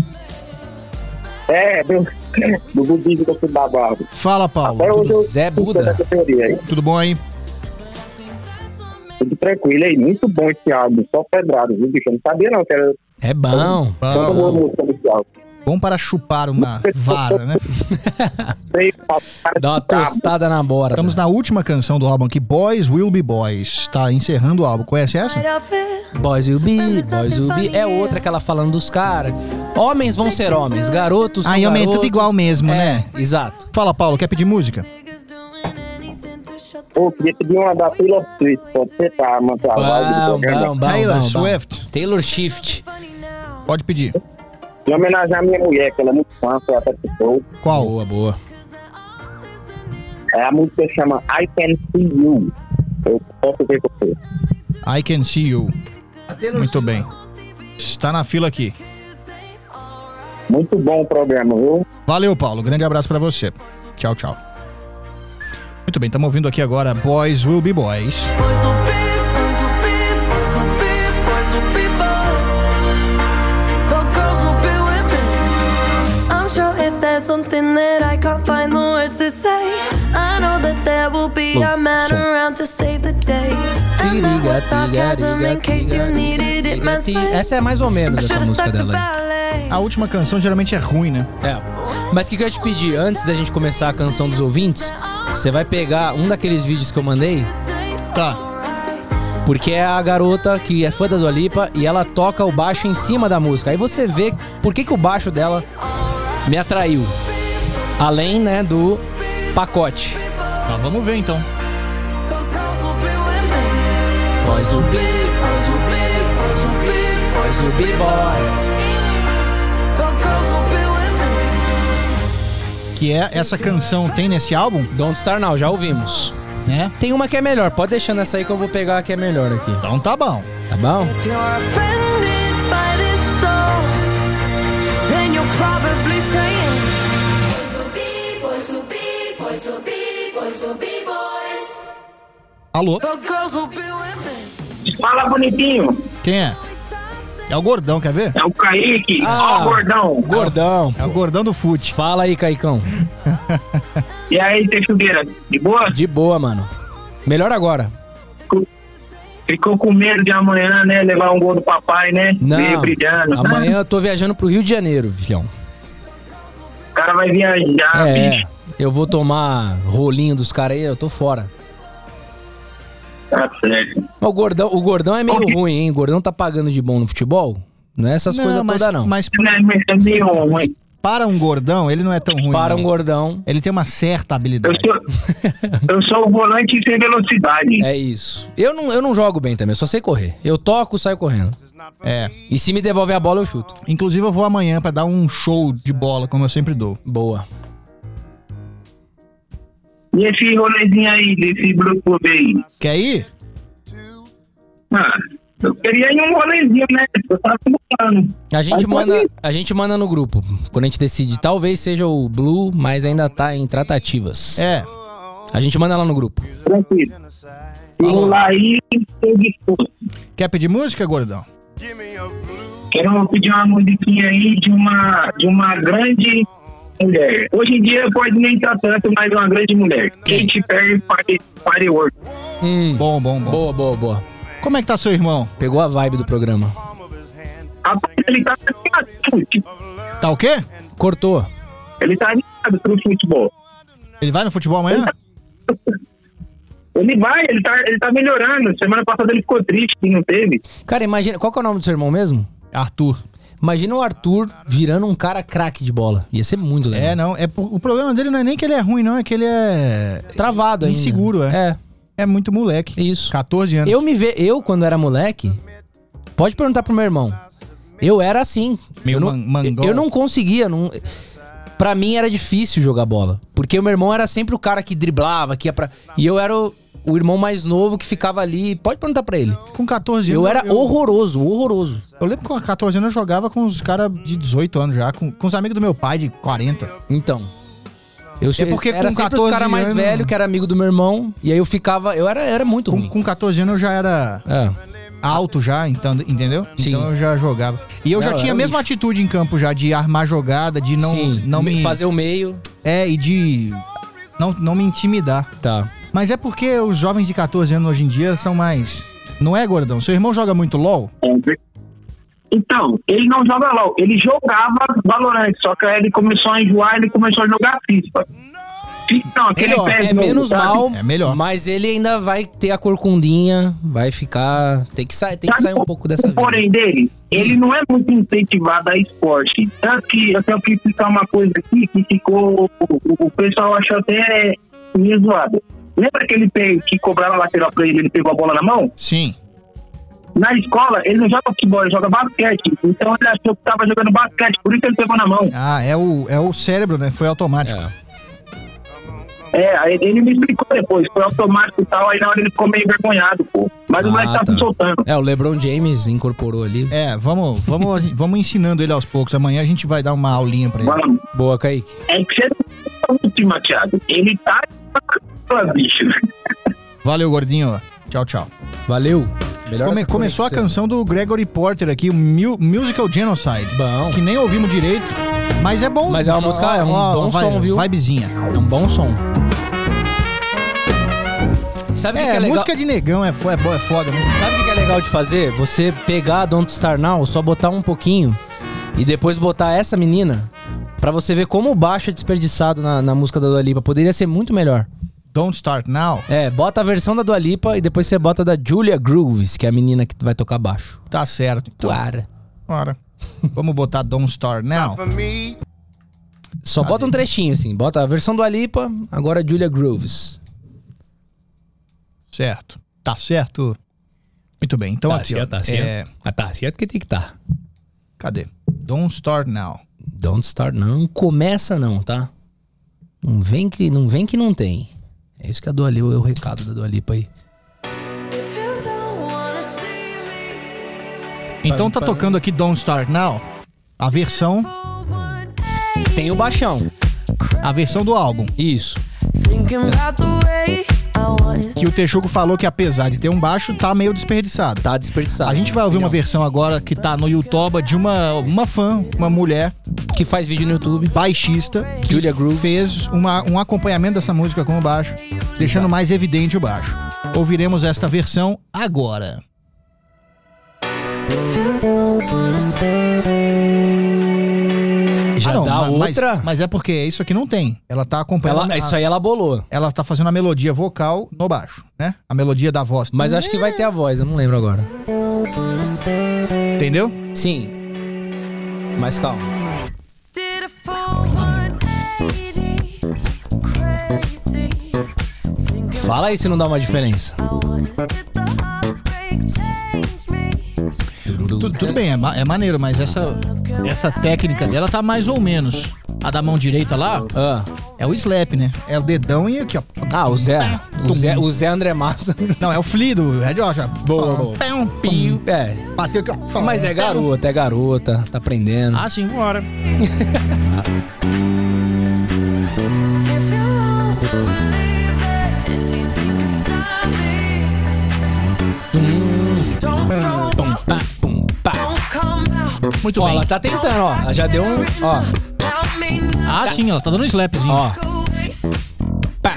É, do, do budismo que eu fui babado. Fala, Paulo. Até hoje eu Zé estou Buda. nessa teoria aí. Tudo bom aí? Tudo tranquilo aí, muito bom esse álbum, só pedrado, viu, bicho? Eu não sabia não que era É bom. tanta boa música desse álbum. Bom para chupar uma vara, né? Sei, cara, Dá uma brabo. tostada na borda. Estamos na última canção do álbum aqui, Boys Will Be Boys. Tá encerrando o álbum. Conhece essa? Boys will be, boys will be. É outra que ela falando dos caras. Homens vão ser homens, garotos são Ah, e homem é tudo garotos. igual mesmo, É, né? exato. Fala, Paulo, quer pedir música? Pô, queria pedir uma da Taylor Swift, pode ser, tá? Manter a vibe do Bom, programa. bom, bom, Taylor bom, bom. Swift. Taylor Swift. Pode pedir. Em homenagem à minha mulher, que ela é muito fã, foi até citou. Qual? Boa, boa. É a música que chama I Can See You. Eu posso ver você. I Can See You. Muito bem. Está na fila aqui. Muito bom o programa, viu? Valeu, Paulo. Grande abraço pra você. Tchau, tchau. Muito bem, estamos ouvindo aqui agora Boys Will Be Boys. Boys will be, boys will be, boys will be, boys will be boys. But girls will be women. I'm sure if there's something that I can't find the words to say, I know that there will be a man som. around to save the day. And that was sarcasm in case you needed it mansplained. Essa é mais ou I menos essa should've música stuck to dela aí. ballet. A última canção geralmente é ruim, né? É. Mas o que, que eu ia te pedir? Antes da gente começar a canção dos ouvintes, você vai pegar um daqueles vídeos que eu mandei, Tá. porque é a garota que é fã da Dua Lipa e ela toca o baixo em cima da música. Aí você vê por que, que o baixo dela me atraiu. Além, né, do pacote. Tá, vamos ver então. But girls will be women. Boys will be, Boys will be, boys will be, boys will be boys. but girls will be women. Que é essa canção tem nesse álbum, Don't Start Now, já ouvimos. né? Tem uma que é melhor, pode deixar nessa aí que eu vou pegar a que é melhor aqui. Então tá bom. Tá bom? If you're offended by this song, then you're probably saying, boys will be, boys will be, boys will be, boys will be boys, Alô? but girls will be women. Fala, bonitinho. Quem é? É o Gordão, quer ver? É o Kaique. Ah. Ó, o gordão. Gordão. É o Gordão do Fute. Fala aí, Caicão. E aí, Teixugueira, de boa? De boa, mano. Melhor agora. Ficou com medo de amanhã, né? Levar um gol do papai, né? Não. Veio brilhando. Amanhã eu tô viajando pro Rio de Janeiro, filhão. O cara vai viajar, É. bicho. Eu vou tomar rolinho dos caras aí, eu tô fora. Tá certo. Mas o gordão, o gordão é meio ruim, hein? O gordão tá pagando de bom no futebol? Não é essas coisas mas, todas, não. mas Mas é meio ruim. para um gordão, ele não é tão ruim. Para não. um gordão, Ele tem uma certa Eu habilidade. sou, eu sou o volante sem velocidade. é isso. Eu não, eu não jogo bem também, eu só sei correr. Eu toco, saio correndo. É. E se me devolver a bola, eu chuto. Inclusive, eu vou amanhã pra dar um show de bola, como eu sempre dou. Boa. E esse rolezinho aí, desse grupo aí? Quer ir? Ah, eu queria ir em um rolezinho, né? Eu tava falando. A gente, Mas manda, pode ir. a gente manda no grupo. Quando a gente decide, talvez seja o Blue, mas ainda tá em tratativas. É. A gente manda lá no grupo. Tranquilo. Vou lá aí, estou disposto. Quer pedir música, gordão? Quero pedir uma musiquinha aí de uma, de uma grande mulher. Hoje em dia pode nem estar tanto, mas uma grande mulher. Katy Perry, Party, Firework. Hum, Bom, bom, bom. boa, boa, boa. Como é que tá seu irmão? Pegou a vibe do programa. Rapaz, ele tá Tá o quê? Cortou. ele tá animado pro futebol. Ele vai no futebol amanhã? Ele vai, ele tá, ele tá melhorando. Semana passada ele ficou triste que não teve. Cara, imagina... Qual que é o nome do seu irmão mesmo? Arthur. Imagina o Arthur virando um cara craque de bola. Ia ser muito legal. É, não. É, o problema dele não é nem que ele é ruim, não. É que ele é Travado ainda. inseguro, é. É, É muito moleque. isso. catorze anos. Eu me ve... Eu, quando era moleque... Pode perguntar pro meu irmão. Eu era assim. Meio eu não, man- mangol. eu não conseguia. Não... Pra mim era difícil jogar bola. Porque o meu irmão era sempre o cara que driblava, que ia pra... E eu era o, o irmão mais novo que ficava ali. Pode perguntar pra ele. Com catorze anos. Eu era horroroso, horroroso. Eu lembro que com catorze anos eu jogava com os caras de dezoito anos já. Com, com os amigos do meu pai de quarenta. Então. Eu É porque era com sempre os catorze cara mais anos- velho, que era amigo do meu irmão. E aí eu ficava... Eu era, era muito Com, ruim. com catorze anos eu já era É. alto já, então, entendeu? Sim. Então eu já jogava. E eu Não, já tinha era a um mesma lixo. atitude em campo já, de armar jogada, de não, Sim, não me... fazer o meio. É, e de não, não me intimidar. Tá. Mas é porque os jovens de catorze anos hoje em dia são mais... Não é, gordão? Seu irmão joga muito LOL? Então, ele não joga LOL. Ele jogava Valorant, só que aí ele começou a enjoar, ele começou a jogar FIFA. Não, aquele Melhor, pé É novo, menos sabe? mal, É melhor. mas ele ainda vai ter a corcundinha, vai ficar... Tem que, sa tem que sair um pouco dessa O vida. porém dele, ele não é muito incentivado a esporte. Tanto que eu tenho que explicar uma coisa aqui que ficou... O, o pessoal achou até meio zoado. Lembra aquele pé que cobrava lateral pra ele, ele pegou a bola na mão? Sim. Na escola, ele não joga futebol, ele joga basquete. Então ele achou que tava jogando basquete, por isso ele pegou na mão. Ah, é o, é o cérebro, né? Foi automático. É. É, aí ele me explicou depois, foi automático e tal, aí na hora ele ficou meio envergonhado, pô. Mas Ah, o moleque tá tá. se soltando. É, o LeBron James incorporou ali. É, vamos, vamos, vamos ensinando ele aos poucos. Amanhã a gente vai dar uma aulinha pra ele. Vamos. Boa, Kaique. É que você não tá última, Thiago. Ele tá bicho. Valeu, gordinho. Tchau, tchau. Valeu. Melhor Come- essa começou a conexão. canção do Gregory Porter aqui, o Mu- Musical Genocide. Bom. Que nem ouvimos direito, mas é bom. Mas é uma música- é um bom som, viu? Vibezinha. É um bom som. Sabe o que, É, que é legal? música de negão é, fo- é, bo- é foda, né? Sabe o que que é legal de fazer? Você pegar Don't Start Now, só botar um pouquinho e depois botar essa menina pra você ver como o baixo é desperdiçado na, na música da Dua Lipa. Poderia ser muito melhor. Don't Start Now. É, bota a versão da Dua Lipa e depois você bota da Julia Grooves, que é a menina que vai tocar baixo. Tá certo. Então, Claro. bora. Vamos botar Don't Start Now. Só bota um trechinho assim. Bota a versão do Dua Lipa, agora Julia Grooves. Certo. Tá certo? Muito bem. Então tá aqui, certo, ó. tá certo. É, Ah, tá certo que tem que estar. cadê? Don't Start Now. Don't Start não. Não começa não, tá? Não vem que não, vem que não tem. É isso que a Dua Lipa, é o recado da Dua Lipa aí. Então tá tocando aqui Don't Start Now. A versão, Tem o baixão. a versão do álbum. Isso. Que o Texugo falou que apesar de ter um baixo, tá meio desperdiçado. Tá desperdiçado. A gente vai ouvir uma versão agora que tá no YouTube de uma, uma fã, uma mulher que faz vídeo no YouTube. baixista que Julia Grooves. fez uma, um acompanhamento dessa música com o baixo, deixando mais evidente o baixo. Ouviremos esta versão agora. Já Ah, não, dá ma- mas, outra. Mas é porque isso aqui não tem. Ela tá acompanhando. Ela, a- isso aí ela bolou. ela tá fazendo a melodia vocal no baixo, né? A melodia da voz. Mas acho que vai ter a voz, eu não lembro agora. Entendeu? Sim. Mas calma. Fala aí se não dá uma diferença. Tudo, tudo bem, é, ma- é maneiro, mas essa, essa técnica dela tá mais ou menos. A da mão direita lá Ah, é o slap, né? É o dedão e aqui, ó. ah o Zé. O Zé, o Zé André Massa. Não, é o Flea do Red Hot. já. Boa, boa. Pão, Piu, pão. é. Bateu aqui, ó. Mas é garota, é garota. Tá aprendendo. Ah, sim, bora. Pum, pá, pum, pá. Muito Ó, bem. ela tá tentando, ó. Ela já deu um. Ó. Ah, sim, ela tá dando um slapzinho. Ó. Pá.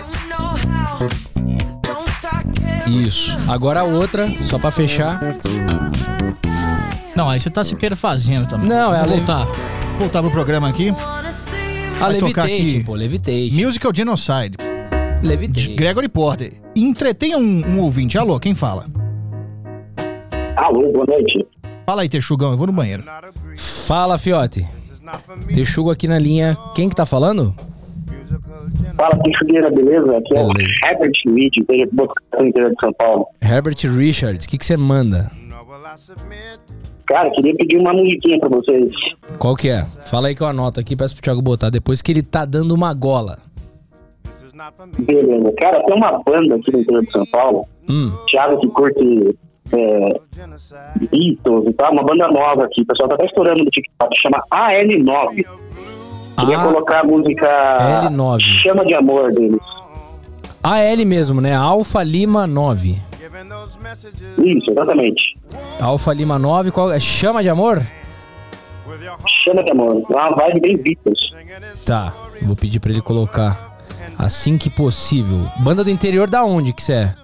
Isso. Agora a outra, só pra fechar. Não, aí você tá se perfazendo também. Não, é a Vou Levi- voltar. Voltar pro programa aqui. A Vai tocar Levitate, aqui. pô, Levitate. Musical Genocide. De Levitate. Gregory Porter. Entretenha um, um ouvinte. Alô, quem fala? Alô, boa noite. Fala aí, Texugão, eu vou no banheiro. Fala, fiote. Texugo aqui na linha. Quem que tá falando? Fala, Peixugueira, beleza? Aqui é o Beleza. Herbert Witt, veio do interior de São Paulo. Herbert Richards. O que que você manda? Cara, queria pedir uma musiquinha pra vocês. Qual que é? Fala aí que eu anoto aqui, peço pro Thiago botar depois que ele tá dando uma gola. Beleza. Cara, tem uma banda aqui no interior de São Paulo, Hum. Thiago que curte é, Beatles e tal, uma banda nova aqui, o pessoal tá até estourando no TikTok, chama A L nove. Queria Ah, colocar a música L nove. Chama de Amor deles. A L mesmo, né? Alfa Lima nove. Isso, exatamente. Alfa Lima nove, qual é? Chama de Amor? Chama de Amor. É uma vibe bem Beatles. Tá, vou pedir pra ele colocar assim que possível. Banda do interior da onde que você é?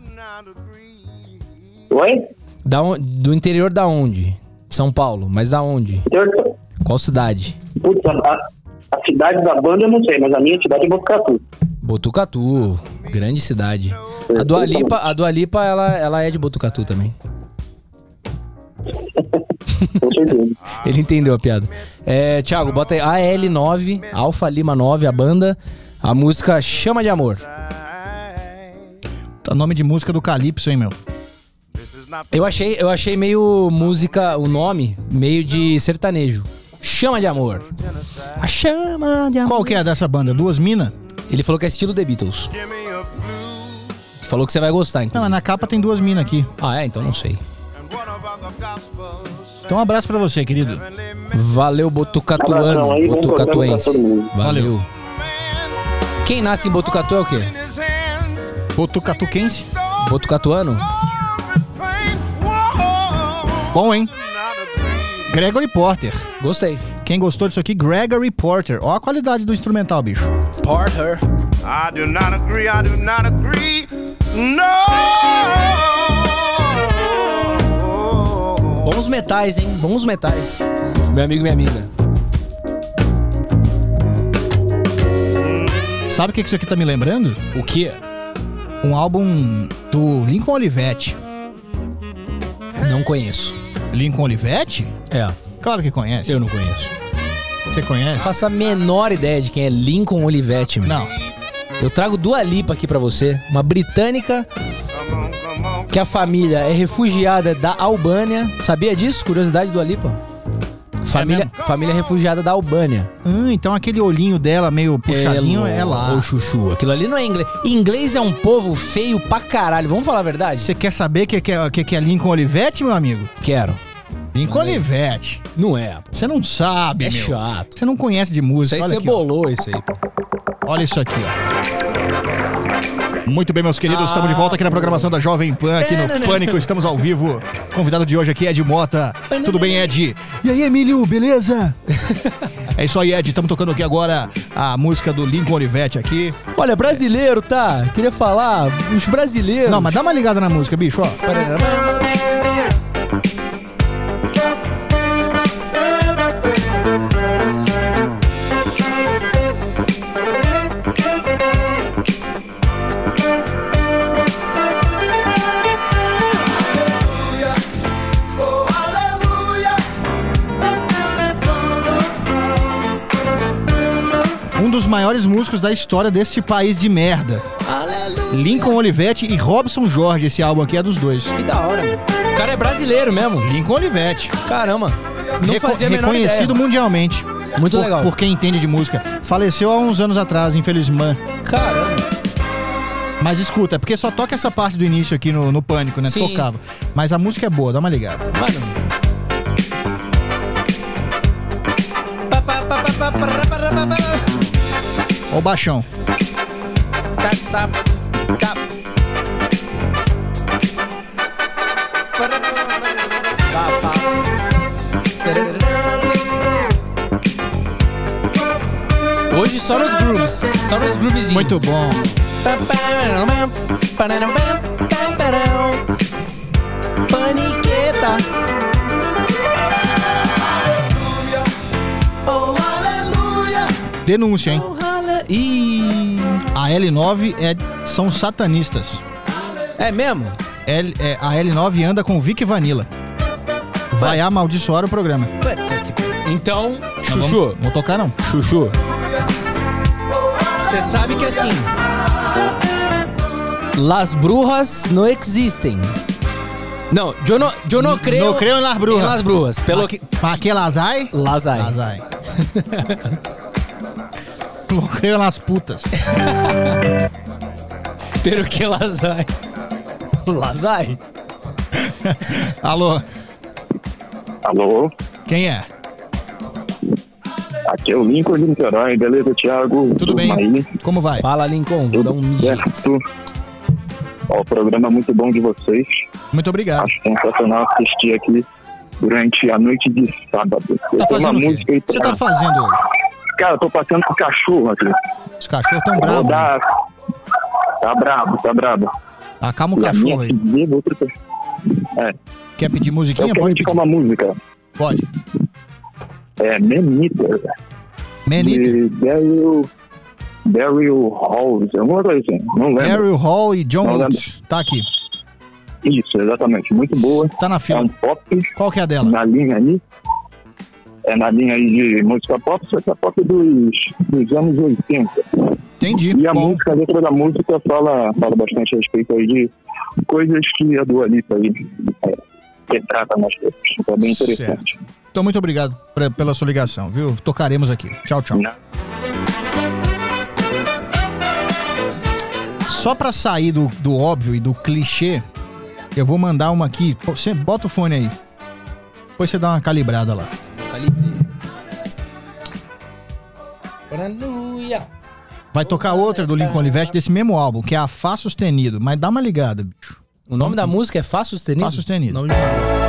Oi? Da on... Do interior da onde? São Paulo, mas da onde? Interior de- Qual cidade? Putz, a, a cidade da banda eu não sei, mas a minha cidade é Botucatu. Botucatu, grande cidade. A Dua Lipa, a Dua Lipa ela, ela é de Botucatu também. Com certeza. Ele entendeu a piada. É, Thiago, bota aí A L nove, Alfa Lima nove, a banda. A música Chama de Amor. Tá nome de música do Calypso, hein, meu? Eu achei, eu achei meio música, o nome, meio de sertanejo. Chama de Amor. A chama de amor. Qual que é dessa banda? Duas Minas? Ele falou que é estilo The Beatles. Falou que você vai gostar, Não, então. mas na capa tem duas minas aqui. Ah, é? Então não sei. Então um abraço pra você, querido. Valeu, Abração Botucatuano. aí, bom programa pra Botucatuense. todo mundo. Valeu. Quem nasce em Botucatu é o quê? Botucatuquense. Botucatuano? Bom, hein? Gregory Porter. Gostei. Quem gostou disso aqui, Gregory Porter. Ó a qualidade do instrumental, bicho. Porter. I do not agree, I do not agree. No! Bons metais, hein? Bons metais. Meu amigo e minha amiga. Sabe o que que isso aqui tá me lembrando? O quê? Um álbum do Lincoln Olivetti. Não conheço. Lincoln Olivetti? É, Claro que conhece. eu não conheço. Você conhece? Faço a menor ideia de quem é Lincoln Olivetti, meu. Não. Eu trago Dua Lipa aqui pra você, uma britânica que a família é refugiada da Albânia. Sabia disso? Curiosidade do Dua Lipa. Família, mesmo? família refugiada da Albânia. Ah, então aquele olhinho dela meio puxadinho é, lá. Ô, chuchu. Aquilo ali não é inglês. Inglês é um povo feio pra caralho. Vamos falar a verdade? Você quer saber o que, que, é- que, que é Lincoln Olivetti, meu amigo? Quero. Lincoln Olha aí. Olivetti. Não é, pô. Você não sabe, É meu. chato. Você não conhece de Isso música. aí Olha você aqui, ó. bolou, isso aí, pô. Olha isso aqui, ó. Muito bem, meus queridos, estamos de volta aqui na programação da Jovem Pan, aqui no Pânico, estamos ao vivo. O convidado de hoje aqui é Ed Mota. Tudo bem, Ed? E aí, Emílio, beleza? É isso aí, Ed, estamos tocando aqui agora a música do Lincoln Olivetti aqui. Olha, brasileiro, tá? Queria falar, os brasileiros. Não, mas dá uma ligada na música, bicho, ó. Um dos maiores músicos da história deste país de merda. Aleluia. Lincoln Olivetti e Robson Jorge, esse álbum aqui é dos dois. Que da hora, mano. O cara é brasileiro mesmo. Lincoln Olivetti. Caramba. Não Reco- fazia a menor reconhecido ideia. mundialmente. Muito por, legal. Por quem entende de música. Faleceu há uns anos atrás, infelizmente. Caramba. Mas escuta, é porque só toca essa parte do início aqui no, no Pânico, né? Sim. Tocava. Mas a música é boa, dá uma ligada. Mano. Ó o baixão. Tá, tá, tá. Hoje só nos grooves, só nos groovezinhos. Muito bom. Paniqueta. Denúncia, hein? Ih, A L nove é, são satanistas. é mesmo? L, é, a L nove anda com Vic Vanilla. Vai amaldiçoar o programa. Então, Não Chuchu, vamos, vamos tocar não. Chuchu. Você sabe que assim, las brujas não existem. Não, eu não, eu não creio. Não creio em las brujas. Em las brujas. Pelo Aqui, aqui lazai? Lazai. Lazai. Não creio nas putas. Pelo que lazai. Lazai? Alô, Alô? quem é? Aqui é o Lincoln de Niterói, beleza, Thiago? Tudo bem? Aí, Como vai? Fala, Lincoln, vou dar um mijo. certo? Ó, o programa é muito bom de vocês. Muito obrigado. Acho sensacional assistir aqui durante a noite de sábado. Eu Tá tenho uma fazendo o música quê? aí O que você pra... tá fazendo hoje? Cara, eu tô passando com o cachorro aqui. Os cachorros tão Vou bravos. dar... Tá brabo, tá brabo. Acalma o E a minha cachorro aí. filha, outra coisa. É, Quer pedir eu musiquinha? quero Pode indicar pedir. uma música. Pode. É Menita, Manita, de Daryl... Daryl Halls, alguma coisa assim, não lembro. Daryl Hall e John Não lembro. Woods. Tá aqui. Isso, exatamente, muito boa. Tá na É fila. um pop Qual que é a dela? na linha aí. É na linha aí de música pop, só que é pop dos, dos anos oitenta. Entendi. E a Bom, música, a letra da música fala, fala bastante a respeito aí de coisas que a Dua Lipa aí é, retrata nas letras. Então é bem interessante. então muito obrigado pra- pela sua ligação, viu? Tocaremos aqui. Tchau, tchau. Na- Só pra sair do, do óbvio e do clichê, eu vou mandar uma aqui. Pô, Você bota o fone aí. Depois você dá uma calibrada lá. Aleluia. Vai tocar outra do Lincoln Olivetti desse mesmo álbum, que é a Fá sustenido. Mas dá uma ligada, bicho. O nome da música é Fá sustenido? Fá sustenido. Nome de...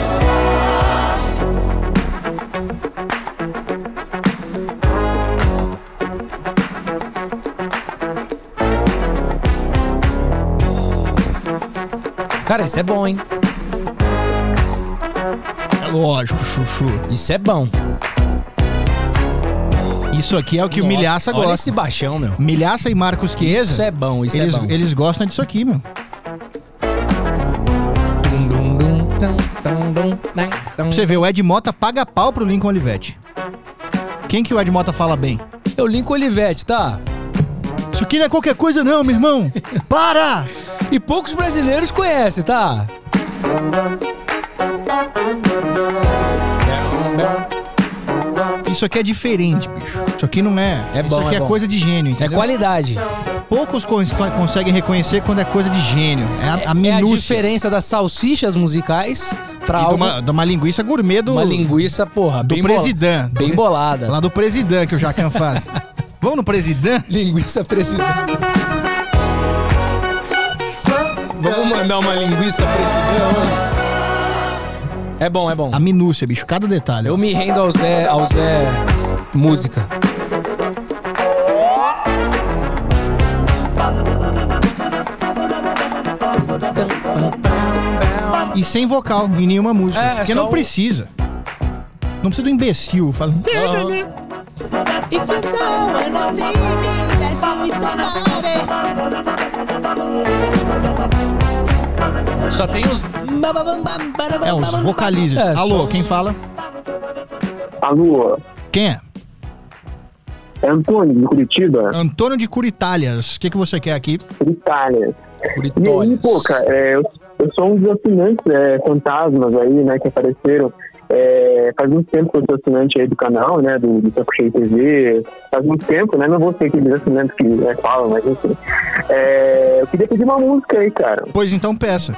Cara, isso é bom, hein? É lógico, chuchu. Isso é bom. Isso aqui é o que o Nossa, Milhaça olha gosta. esse baixão, meu. Milhaça e Marcos Chiesa, Isso é bom, isso eles, é bom. eles gostam disso aqui, meu. Dum, dum, dum, tum, tum, dum, tum, tum. Você vê, o Ed Mota paga pau pro Lincoln Olivetti. Quem que o Ed Mota fala bem? É o Lincoln Olivetti, tá? Isso aqui não é qualquer coisa não, meu irmão. Para! E poucos brasileiros conhecem, tá? Isso aqui é diferente, bicho. Isso aqui não é. É Isso bom, aqui é é, bom. coisa de gênio, É entendeu? qualidade. Poucos cons- conseguem reconhecer quando é coisa de gênio. É a, a É a minúcia. diferença das salsichas musicais pra E de algo... uma, de uma linguiça gourmet do, Uma linguiça, porra, do bem, bola- presidente. bem bolada. Lá do presidente que o Jacan faz. Vamos no presidente? Linguiça presidente. Vamos mandar uma linguiça presidente. É bom, é bom. A minúcia, bicho. Cada detalhe. Eu me rendo ao Zé, ao Zé Música. E sem vocal em nenhuma música. É, porque só não o- precisa. Não precisa do imbecil falando. If you don't wanna see me, let's see me somebody. Só tem os... É, os vocalizes. É, Alô, só- quem fala? Alô, Quem é? é Antônio de Curitiba, Antônio de Curitalhas. O que, que você quer aqui? Itália. E aí, Curitórias. pô, cara, é, eu, eu sou um dos assinantes é, fantasmas aí, né, que apareceram. É, faz muito tempo que eu sou assinante aí do canal, né, do, do Saco Cheio T V, faz muito tempo, né, não vou ser aquele assinante que né, fala, mas enfim. É, eu queria pedir uma música aí, cara. Pois então peça.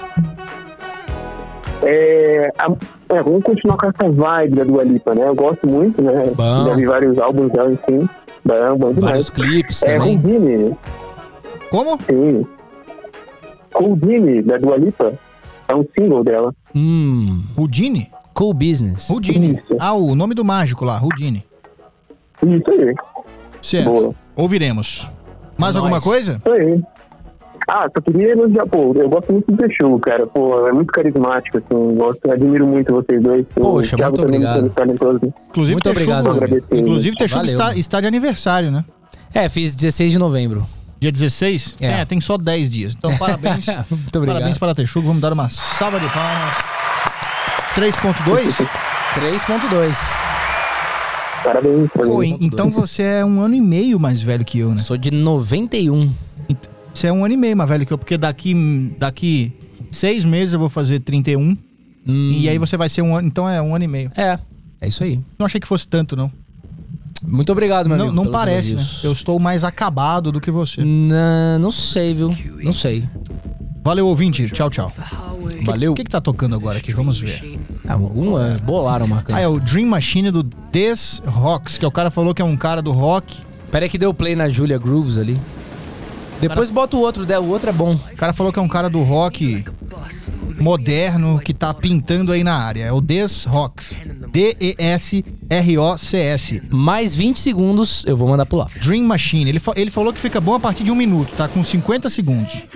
É, a, é, vamos continuar com essa vibe da Dua Lipa, né, eu gosto muito, né, Bom. já vi vários álbuns dela, enfim. Bom, bom demais. Vários clipes É, também. Houdini, Como? sim. Houdini, da Dua Lipa, é um single dela. Hum, Houdini? cool business. Houdini. Isso. Ah, o nome do mágico lá, Houdini. Isso aí, Certo. boa. Ouviremos. Mais É alguma nóis. coisa? Isso aí. Ah, só queria elogiar, pô, eu gosto muito do Texugo, cara, pô, é muito carismático, assim, gosto, admiro muito vocês dois. Poxa, o Thiago muito também, obrigado. muito talentoso. Inclusive, Muito Texugo- obrigado, amigo. Agradecer. Inclusive, Texugo Valeu. está, está de aniversário, né? É, fiz dezesseis de novembro. Dia dezesseis? É. É, tem só dez dias. Então, parabéns. Muito obrigado. Parabéns para Texugo. Vamos dar uma salva de palmas. três ponto dois? três ponto dois. Parabéns pra Pô, mim. en- então você é um ano e meio mais velho que eu, né? Sou de noventa e um. Você é um ano e meio mais velho que eu, porque daqui, daqui seis meses eu vou fazer trinta e um. Hum, E aí você vai ser um ano. Então é um ano e meio. É, é isso aí. Não achei que fosse tanto, não. Muito obrigado, meu Não, amigo. não pelos parece, né? elogios. Eu estou mais acabado do que você. Não, não sei, viu? Não sei. Valeu, ouvinte. Tchau, tchau. Valeu. O que que tá tocando agora aqui? Vamos ver. Algum é, bolaram uma Ah, é canção. o Dream Machine do Des Rocks, que é o cara falou que é um cara do rock. Pera aí que deu play na Julia Grooves ali. Depois bota o outro, o outro é bom. O cara falou que é um cara do rock moderno que tá pintando aí na área. É o Des Rocks. D E S R O C S. Mais vinte segundos, eu vou mandar pular. Dream Machine. Ele, fa- ele falou que fica bom a partir de um minuto, tá? Com cinquenta segundos.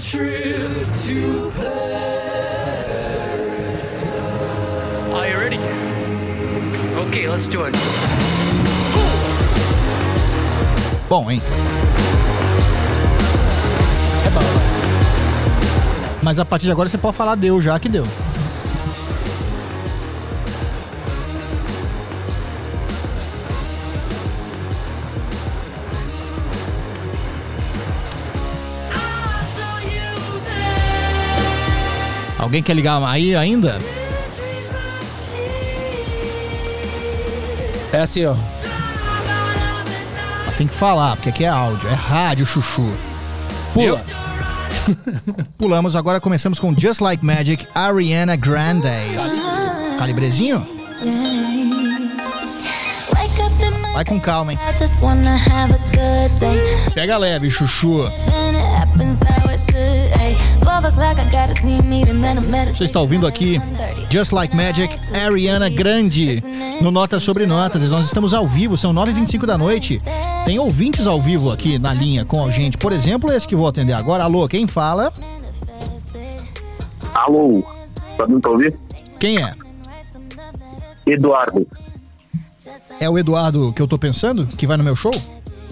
Are you ready? Okay, let's do it. Bom, hein? É bom. Mas a partir de agora você pode falar deu já que deu. Alguém quer ligar aí ainda? É assim, ó. Tem que falar, porque aqui é áudio, é rádio, chuchu. Pula. Pulamos, agora começamos com Just Like Magic, Ariana Grande. Calibrezinho? Vai com calma, hein? I just wanna have a good day. Pega leve, chuchu. Then it happens how it should. Ay, twelve o'clock, I got a team meeting, then a meditation. Você está ouvindo aqui Just Like Magic, Ariana Grande, no Notas Sobre Notas. Nós estamos ao vivo, são nove e vinte e cinco da noite. Tem ouvintes ao vivo aqui na linha com a gente. Por exemplo, esse que vou atender agora. Alô, quem fala? Alô, tá me ouvir? Quem é? Eduardo. É o Eduardo que eu tô pensando, que vai no meu show?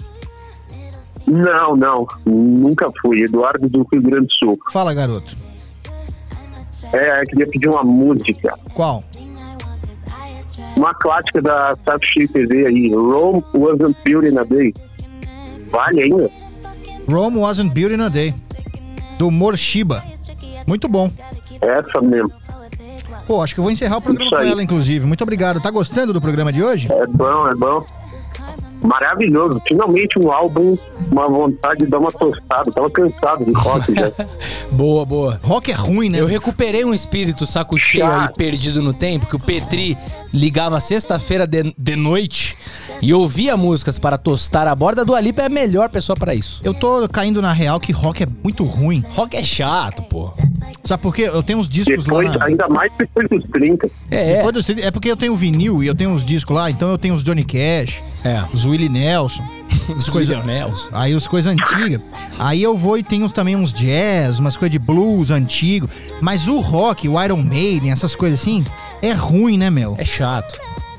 Não, não, nunca fui. Eduardo do Rio Grande do Sul. Fala, garoto. É, eu queria pedir uma música. Qual? Uma clássica da Saco Cheio T V aí. Rome wasn't built in a day. Vale ainda? Rome Wasn't Built in a Day, do Morshiba. Muito bom. Essa mesmo. Pô, acho que eu vou encerrar o programa Isso com aí. ela, inclusive. Muito obrigado. Tá gostando do programa de hoje? É bom, é bom. Maravilhoso. Finalmente um álbum, uma vontade de dar uma tostada. Tava cansado de rock já. Boa, boa. Rock é ruim, né? Eu recuperei um espírito saco cheio aí, Chato. perdido no tempo, que o Petri ligava sexta-feira de, de noite e ouvia músicas para tostar a borda. Do Alipa é a melhor pessoa pra isso. Eu tô caindo na real que rock é muito ruim. Rock é chato, pô. Sabe por quê? Eu tenho uns discos Depois, lá na... ainda mais depois dos trinta. É, Depois dos trinta, é porque eu tenho vinil e eu tenho uns discos lá, então eu tenho os Johnny Cash, é. os Willie Nelson, as coisas... Nelson. Aí as coisas antigas. Aí eu vou e tenho uns- também uns jazz, umas coisas de blues antigo. Mas o rock, o Iron Maiden, essas coisas assim, é ruim, né, meu? É chato.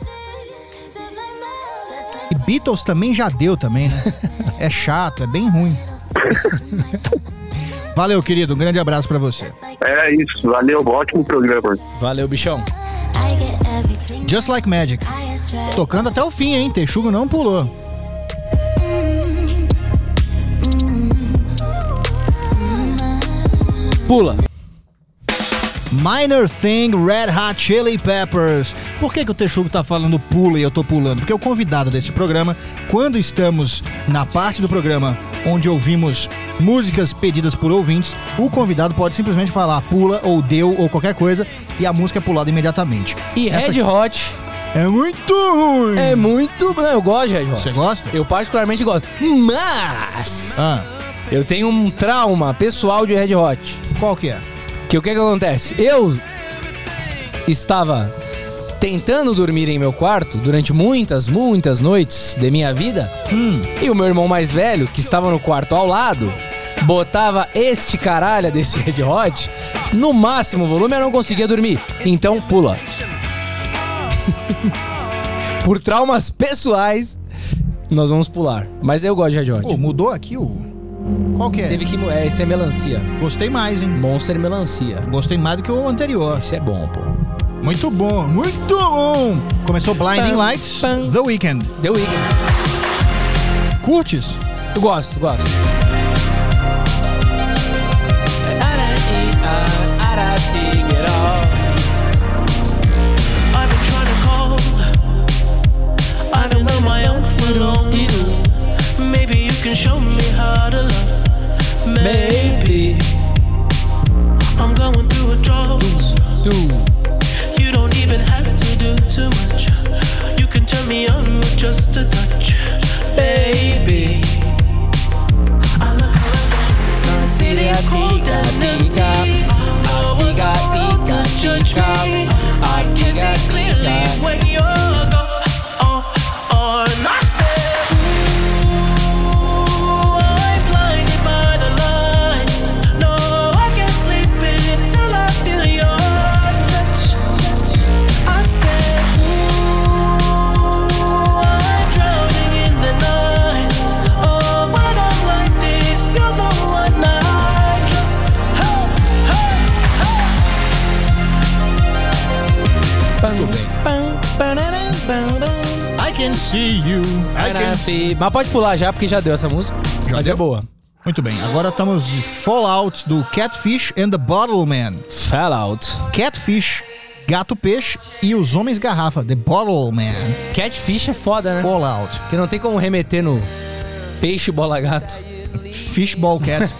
E Beatles também já deu também, né? É chato, é bem ruim. Valeu, querido. Um grande abraço pra você. É isso, valeu, ótimo programa. Valeu, bichão. I get everything Just Like Magic. I attract. Tocando até o fim, hein? Texugo não pulou. Pula. Minor Thing, Red Hot Chili Peppers. Por que que o Texugo tá falando pula e eu tô pulando? Porque o convidado desse programa, quando estamos na parte do programa onde ouvimos músicas pedidas por ouvintes, o convidado pode simplesmente falar pula ou deu ou qualquer coisa e a música é pulada imediatamente. E Essa Red Hot é muito ruim. é muito... Não, eu gosto de Red Hot. Você gosta? Eu particularmente gosto. Mas Ah, eu tenho um trauma pessoal de Red Hot. qual que é? Que o que que acontece? Eu estava tentando dormir em meu quarto durante muitas, muitas noites de minha vida. Hum. E o meu irmão mais velho, que estava no quarto ao lado, botava este caralho desse Red Hot no máximo volume, eu não conseguia dormir. Então pula. Por traumas pessoais, nós vamos pular. Mas eu gosto de Red Hot. Pô, mudou aqui o... Qual que é? Teve que... É, esse é melancia. Gostei mais, hein? Monster melancia. Gostei mais do que o anterior. Esse é bom, pô. Muito bom, muito bom. Começou Blinding Pam, Lights, pam. The Weeknd. The Weeknd. Curtes? Eu gosto, gosto. I've been trying to call. I've been on my own for long enough. Maybe you can show me how to love. Maybe I'm going through a drought. You don't even have to do too much. You can turn me on with just a touch, baby. I look around, sun city's cold and empty. No one around to judge me. I can see clearly when you're gone. Oh, oh, and I said, ooh, I'm blinded by the lights. No, I can't sleep until I feel your touch. I said, ooh, I'm drowning in the night. Oh, when I'm like this, you're the one I just, hey, hey, I can see you. I can... Mas pode pular já, porque já deu essa música. Já Mas deu? é boa. Muito bem, agora estamos de Fallout do Catfish and the Bottle Man. Fallout. Catfish, Gato Peixe e os Homens Garrafa, The Bottle Man. Catfish é foda, né? Fallout. Porque não tem como remeter no peixe bola gato. Fishball Cat.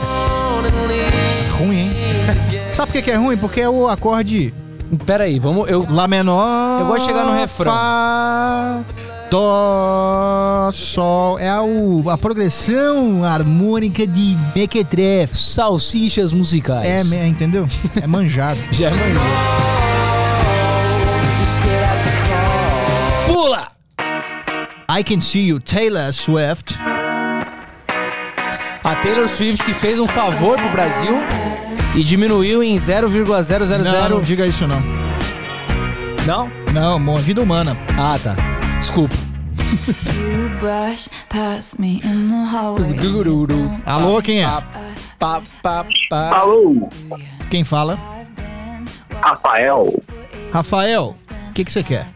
Ruim, hein? Sabe por que que é ruim? Porque é o acorde Pera aí, vamos... Eu, Lá menor. Eu gosto de chegar no refrão. Fá, Dó, Sol. É a, o- a progressão harmônica de mequetrefe. salsichas musicais. É, me- entendeu? É manjado. Já é manhã. Pula! I Can See You, Taylor Swift. A Taylor Swift que fez um favor pro Brasil e diminuiu em zero vírgula zero zero Não, zero. não diga isso não. Não? Não, mo- vida humana. Ah, tá. Desculpa. You brush past me in the hallway. Dururu. Alô, quem é? Pá, pá, pá. Alô, Quem fala? Rafael. Rafael, o que que você quer?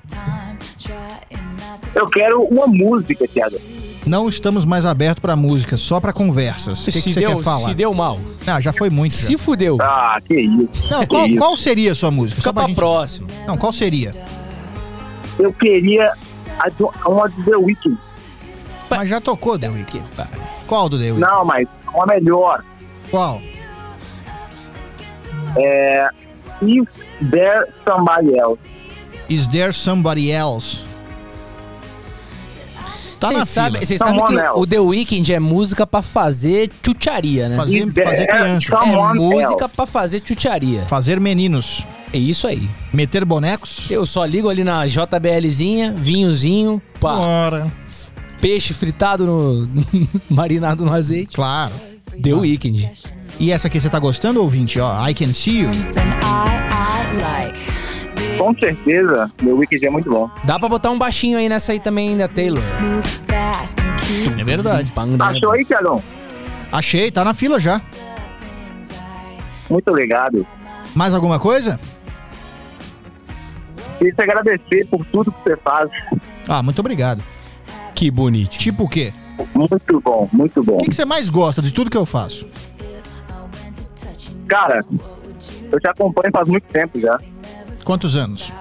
Eu quero uma música, Thiago. Não estamos mais abertos pra música, só pra conversas. O que que se, você deu, quer falar? se deu mal. Não, já foi muito. já. Se fudeu. Ah, que isso. Não, que qual, isso. qual seria a sua música? Fica Só pra pra gente... próximo. Não, qual seria? Eu queria a do, uma do The Weeknd. Mas já tocou The Weeknd. Que pá. Qual do The Weeknd? Não, mas uma melhor. Qual? É... If There Somebody Else. Is There Somebody Else? Tá na Vocês sabem, fila. vocês sabem Someone que else. o The Weeknd é música pra fazer chucharia, né? Fazer, Is there fazer criança. É someone música else? pra fazer chucharia. Fazer meninos. É isso aí. Meter bonecos. Eu só ligo ali na JBLzinha, vinhozinho, pá, Bora. peixe fritado no... marinado no azeite. Claro. The Weeknd. E essa aqui você tá gostando, ouvinte? Ó, I Can See You. Then I, I like. Com certeza, The Weeknd é muito bom. Dá pra botar um baixinho aí nessa aí também da Taylor. Move fast and keep É verdade. Achou aí, Thiagão? Achei, tá na fila já. Muito obrigado. Mais alguma coisa? Queria te agradecer por tudo que você faz. Ah, muito obrigado. Que bonito. Tipo o quê? Muito bom, muito bom. O que, que você mais gosta de tudo que eu faço? Cara, Eu te acompanho faz muito tempo já. Quantos anos?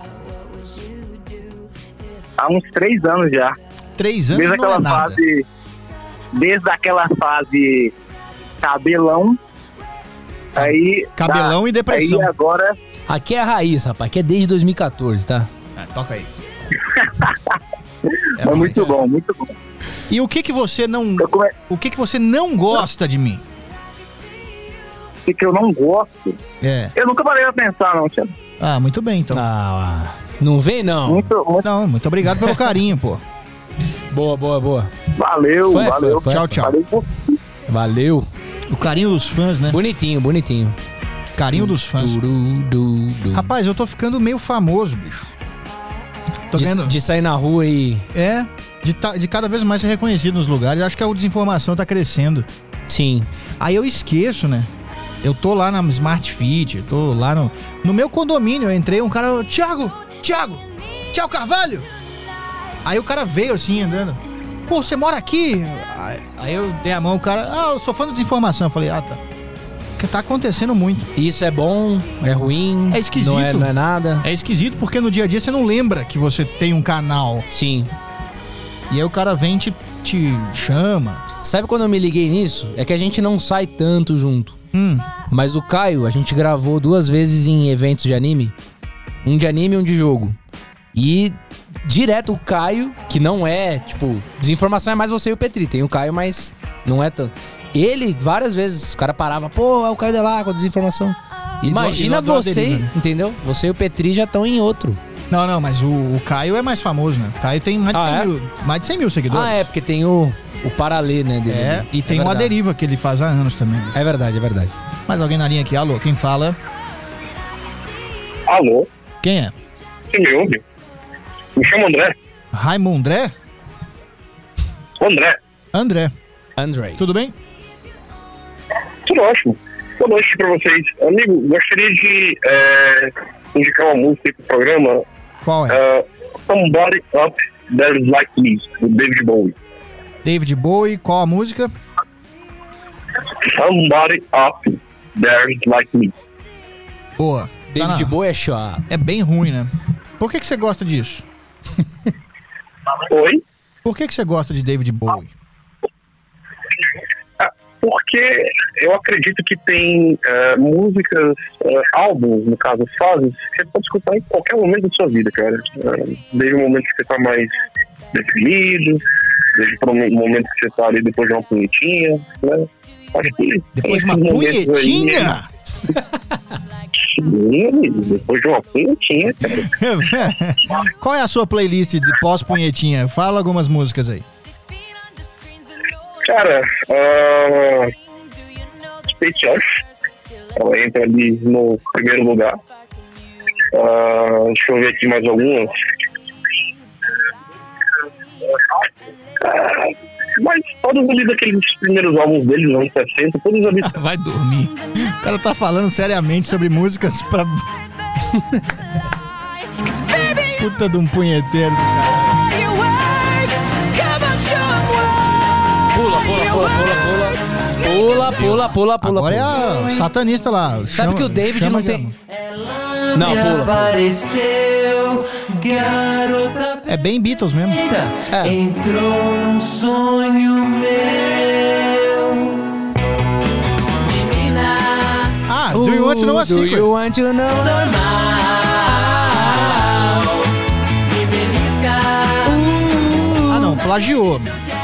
Há uns três anos já. Três anos Desde não é aquela nada. fase. Desde aquela fase cabelão. Aí. Cabelão tá, e depressão. Aí agora. Aqui é a raiz, rapaz. Aqui é desde dois mil e catorze, tá? É, toca aí. É, muito bom, muito bom. E o que que você não... Eu come... O que que você não gosta de mim? O que, que eu não gosto? É. Eu nunca parei pra pensar, não, Thiago. Ah, muito bem, então. Ah, não vem, não. Muito, muito... Não, muito obrigado pelo carinho, pô. Boa, boa, boa. Valeu, Foi, valeu. foi, foi, tchau, foi. tchau. Valeu por- Valeu. O carinho dos fãs, né? Bonitinho, bonitinho. Carinho dos fãs. Duru, du, du. Rapaz, eu tô ficando meio famoso, bicho. Tô de, ganhando... de sair na rua e... É, de, ta- de cada vez mais ser reconhecido nos lugares. Acho que a desinformação tá crescendo. Sim. Aí eu esqueço, né? Eu tô lá na Smart Fit, eu tô lá no, no meu condomínio. Eu entrei, um cara, Thiago, Thiago, Thiago Carvalho. Aí o cara veio assim, andando. Pô, você mora aqui? Aí, aí eu dei a mão, o cara, ah, eu sou fã da desinformação. Eu falei, ah, tá. Porque tá acontecendo muito. Isso é bom, é ruim. É esquisito. Não é, não é nada. É esquisito porque no dia a dia você não lembra que você tem um canal. Sim. E aí o cara vem e te, te chama. Sabe quando eu me liguei nisso? É que a gente não sai tanto junto. Hum, Mas o Caio, a gente gravou duas vezes em eventos de anime. Um de anime e um de jogo. E direto o Caio, que não é, tipo... Desinformação é mais você e o Petri. Tem o Caio, mas não é tanto. Ele, várias vezes, o cara parava. Pô, é o Caio Delá com a desinformação. Imagina e do- e do você, Aderiva, né? entendeu? Você e o Petri já estão em outro. não, não, mas o, o Caio é mais famoso, né? O Caio tem mais de Ah, cem é? mil, mais de cem mil seguidores. Ah, é, porque tem o, o paralê, né, dele. É, e tem o verdade. Aderiva que ele faz há anos também. É verdade, é verdade. Mais alguém na linha aqui? Alô, quem fala? Alô, Quem é? você me ouve? Me chama André. Raimundré? André, André, Andrei. tudo bem? tudo ótimo. Boa noite pra vocês. Amigo, gostaria de é, indicar uma música aí pro programa. Qual é? Uh, Somebody Up There's Like Me, do David Bowie. David Bowie, qual a música? Somebody Up There's Like Me. Boa. Tá David na- Bowie é chato. É bem ruim, né? Por que, que você gosta disso? Oi? Por que, que você gosta de David Bowie? Porque eu acredito que tem eh, músicas, eh, álbuns, no caso, fases, que você pode escutar em qualquer momento da sua vida, cara. Eh, desde o momento que você tá mais deprimido, desde o momento que você tá ali depois de uma punhetinha, né? Acho que Depois de tem uma esses momentos punhetinha? aí, sim, depois de uma punhetinha, cara. Qual é a sua playlist de pós-punhetinha? Fala algumas músicas aí. Cara, uh, Space Osh, ela entra ali no primeiro lugar. Uh, deixa eu ver aqui mais algumas. Uh, mas todos ali daqueles primeiros álbuns dele, nos anos sessenta, todos ali. Vai dormir. O cara tá falando seriamente sobre músicas pra... Puta de um punheteiro. Pula, pula, pula, pula, pula. Pula, pula, pula, pula. Agora é pula. a satanista lá. Sabe Chama- que o David chama não de- tem... Não, pula. Apareceu, garota É bem Beatles mesmo. preta, É. entrou num sonho meu. Menina Ah, Do You Want to Know a Do you Secret? want to know? normal, me belisca. Ah, não, plagiou.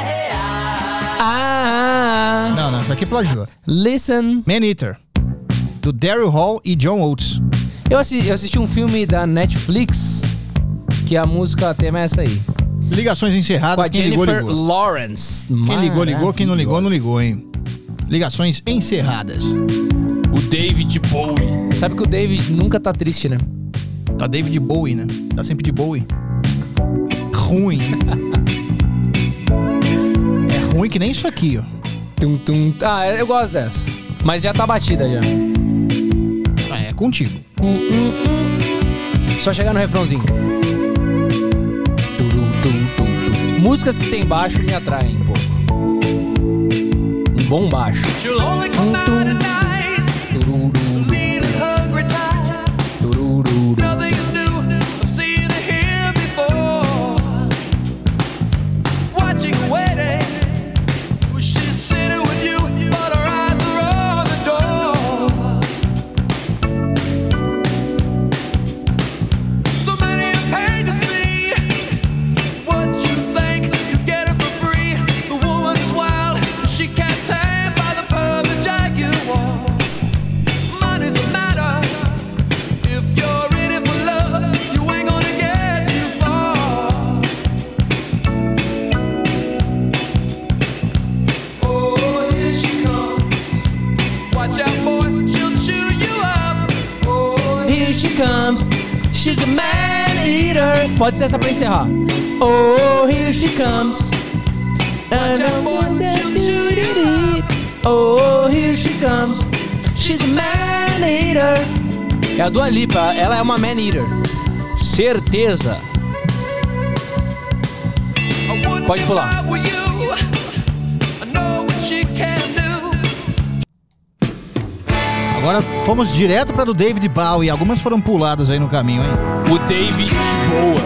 Ah, Não, não, isso aqui plagiou. listen. Man Eater. Do Daryl Hall e John Oates. Eu assisti, eu assisti um filme da Netflix que a música tema é essa aí. Ligações Com encerradas, a quem ligou, Jennifer ligou. Lawrence. Quem ligou, ligou, quem não ligou, não ligou, hein. Ligações encerradas. O David Bowie. Sabe que o David nunca tá triste, né? Tá David Bowie, né? Tá sempre de Bowie. Ruim. É ruim que nem isso aqui, ó. Tum, tum. Ah, eu gosto dessa. Mas já tá batida já. Ah, é contigo. Só chegar no refrãozinho. Turu, tum, tum, tum. Músicas que tem baixo me atraem um pouco. Um bom baixo. Tum, tum. Tururu. here she comes. She's a man-eater. Pode ser essa pra encerrar. Oh, here she comes. Oh, here she comes. She's a man-eater. É a Dua Lipa, ela é uma man-eater. Certeza. Pode pular. Agora fomos direto pra do David Bowie. Algumas foram puladas aí no caminho, hein? O David boa.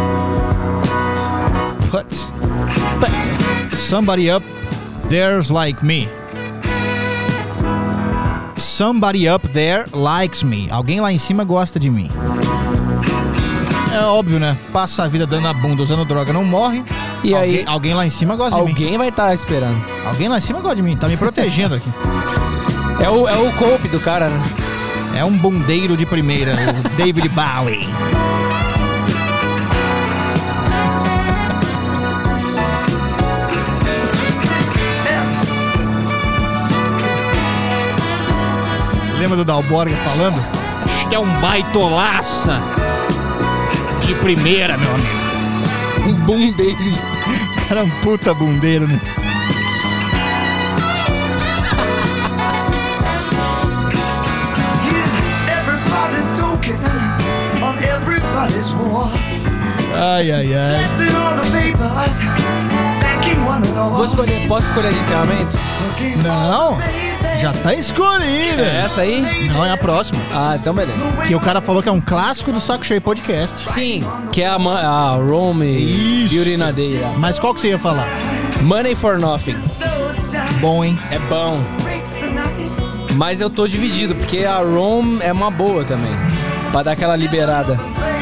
But, but somebody up there's like me. Somebody up there likes me. Alguém lá em cima gosta de mim. É óbvio, né? Passa a vida dando a bunda, usando droga, não morre. E alguém, aí? Alguém lá em cima gosta Alguém de mim. Alguém vai estar tá esperando. Alguém lá em cima gosta de mim. Tá me protegendo aqui. É o, é o cope do cara, né? É um bundeiro de primeira, o David Bowie. Lembra do Dalborga falando? Isto é um baitolaça de primeira, meu amigo. Um bundeiro. Cara, um puta bundeiro, né? Ai, ai, ai. Vou escolher, posso escolher de encerramento? Não, já tá escolhido. É essa aí? Não, é a próxima. Ah, então beleza. Que o cara falou que é um clássico do Saco Cheio Podcast. Sim, que é a, ma- a Rome Isso. Urinadeira. Mas qual que você ia falar? Money for Nothing. Bom, hein? É bom. Mas eu tô dividido, porque a Rome é uma boa também. Pra dar aquela liberada.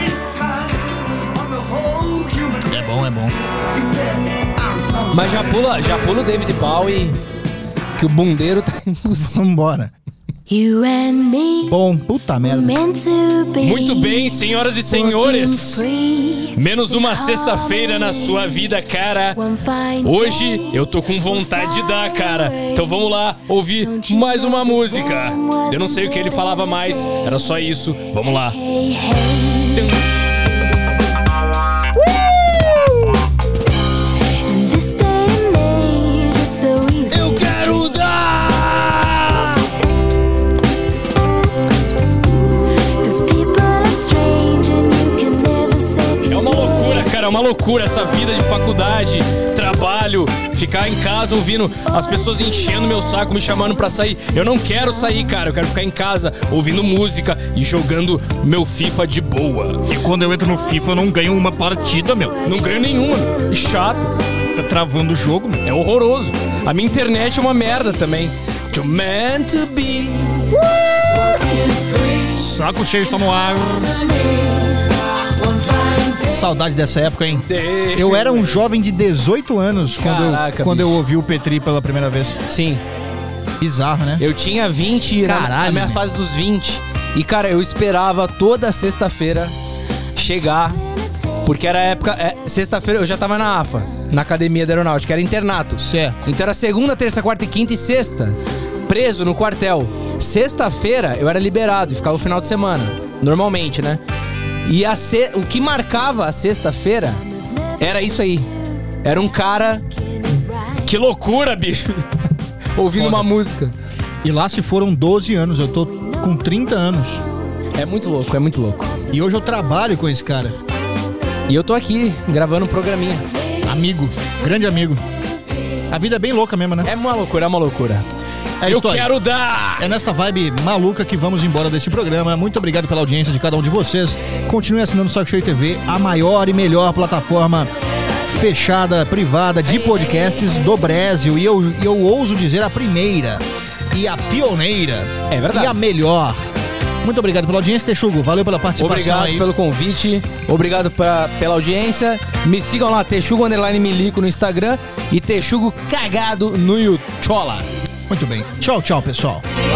É bom, é bom. Mas já pula, já pula o David Bowie, que o bundeiro tá impossível. Vambora. You and me Bom, puta merda. meant to be. Muito bem, senhoras e senhores. Menos uma sexta-feira na sua vida, cara. Hoje eu tô com vontade de dar, cara. Então vamos lá ouvir mais uma música. Eu não sei o que ele falava mais, era só isso. Vamos lá. Hey, hey. In this day and age, it's so easy. Eu quero dar! 'Cause people are strange and you can never say É uma loucura, cara, é uma loucura essa vida de faculdade, trabalho, ficar em casa ouvindo as pessoas enchendo meu saco, me chamando pra sair. Eu não quero sair, cara, eu quero ficar em casa ouvindo música e jogando meu FIFA de boa. E quando eu entro no FIFA eu não ganho uma partida, meu. Não ganho nenhuma, meu. E chato. Fica travando o jogo, meu. É horroroso. A minha internet é uma merda também. You're meant to be. Saco Cheio está no ar. Saudade dessa época, hein? Eu era um jovem de dezoito anos quando, Caraca, eu, quando eu bicho. ouvi o Petri pela primeira vez. Sim. Bizarro, né? Eu tinha vinte, na, na Caralho, minha meu. fase dos vinte. E, cara, eu esperava toda sexta-feira chegar. Porque era a época... É, sexta-feira eu já tava na A F A, na Academia da Aeronáutica. Era internato. Certo. Então era segunda, terça, quarta e quinta e sexta. Preso no quartel. Sexta-feira eu era liberado e ficava o final de semana. Normalmente, né? E a se... o que marcava a sexta-feira era isso aí. Era um cara... Que loucura, bicho. ouvindo Foda. uma música. E lá se foram doze anos, eu tô com trinta anos. É muito louco, é muito louco. E hoje eu trabalho com esse cara. E eu tô aqui, gravando um programinha. Amigo, grande amigo. A vida é bem louca mesmo, né? É uma loucura, é uma loucura. É Eu isso aí. quero dar. É nesta vibe maluca que vamos embora desse programa. Muito obrigado pela audiência de cada um de vocês. Continue assinando o Saco Cheio T V, a maior e melhor plataforma fechada, privada de podcasts do Brasil. E eu, eu ouso dizer a primeira e a pioneira. É verdade. E a melhor. Muito obrigado pela audiência, Texugo. Valeu pela participação Obrigado aí. pelo convite, obrigado pra, pela audiência. Me sigam lá, Texugo Underline Milico no Instagram e Texugo Cagado no YouTube. Muito bem. Tchau, tchau, pessoal.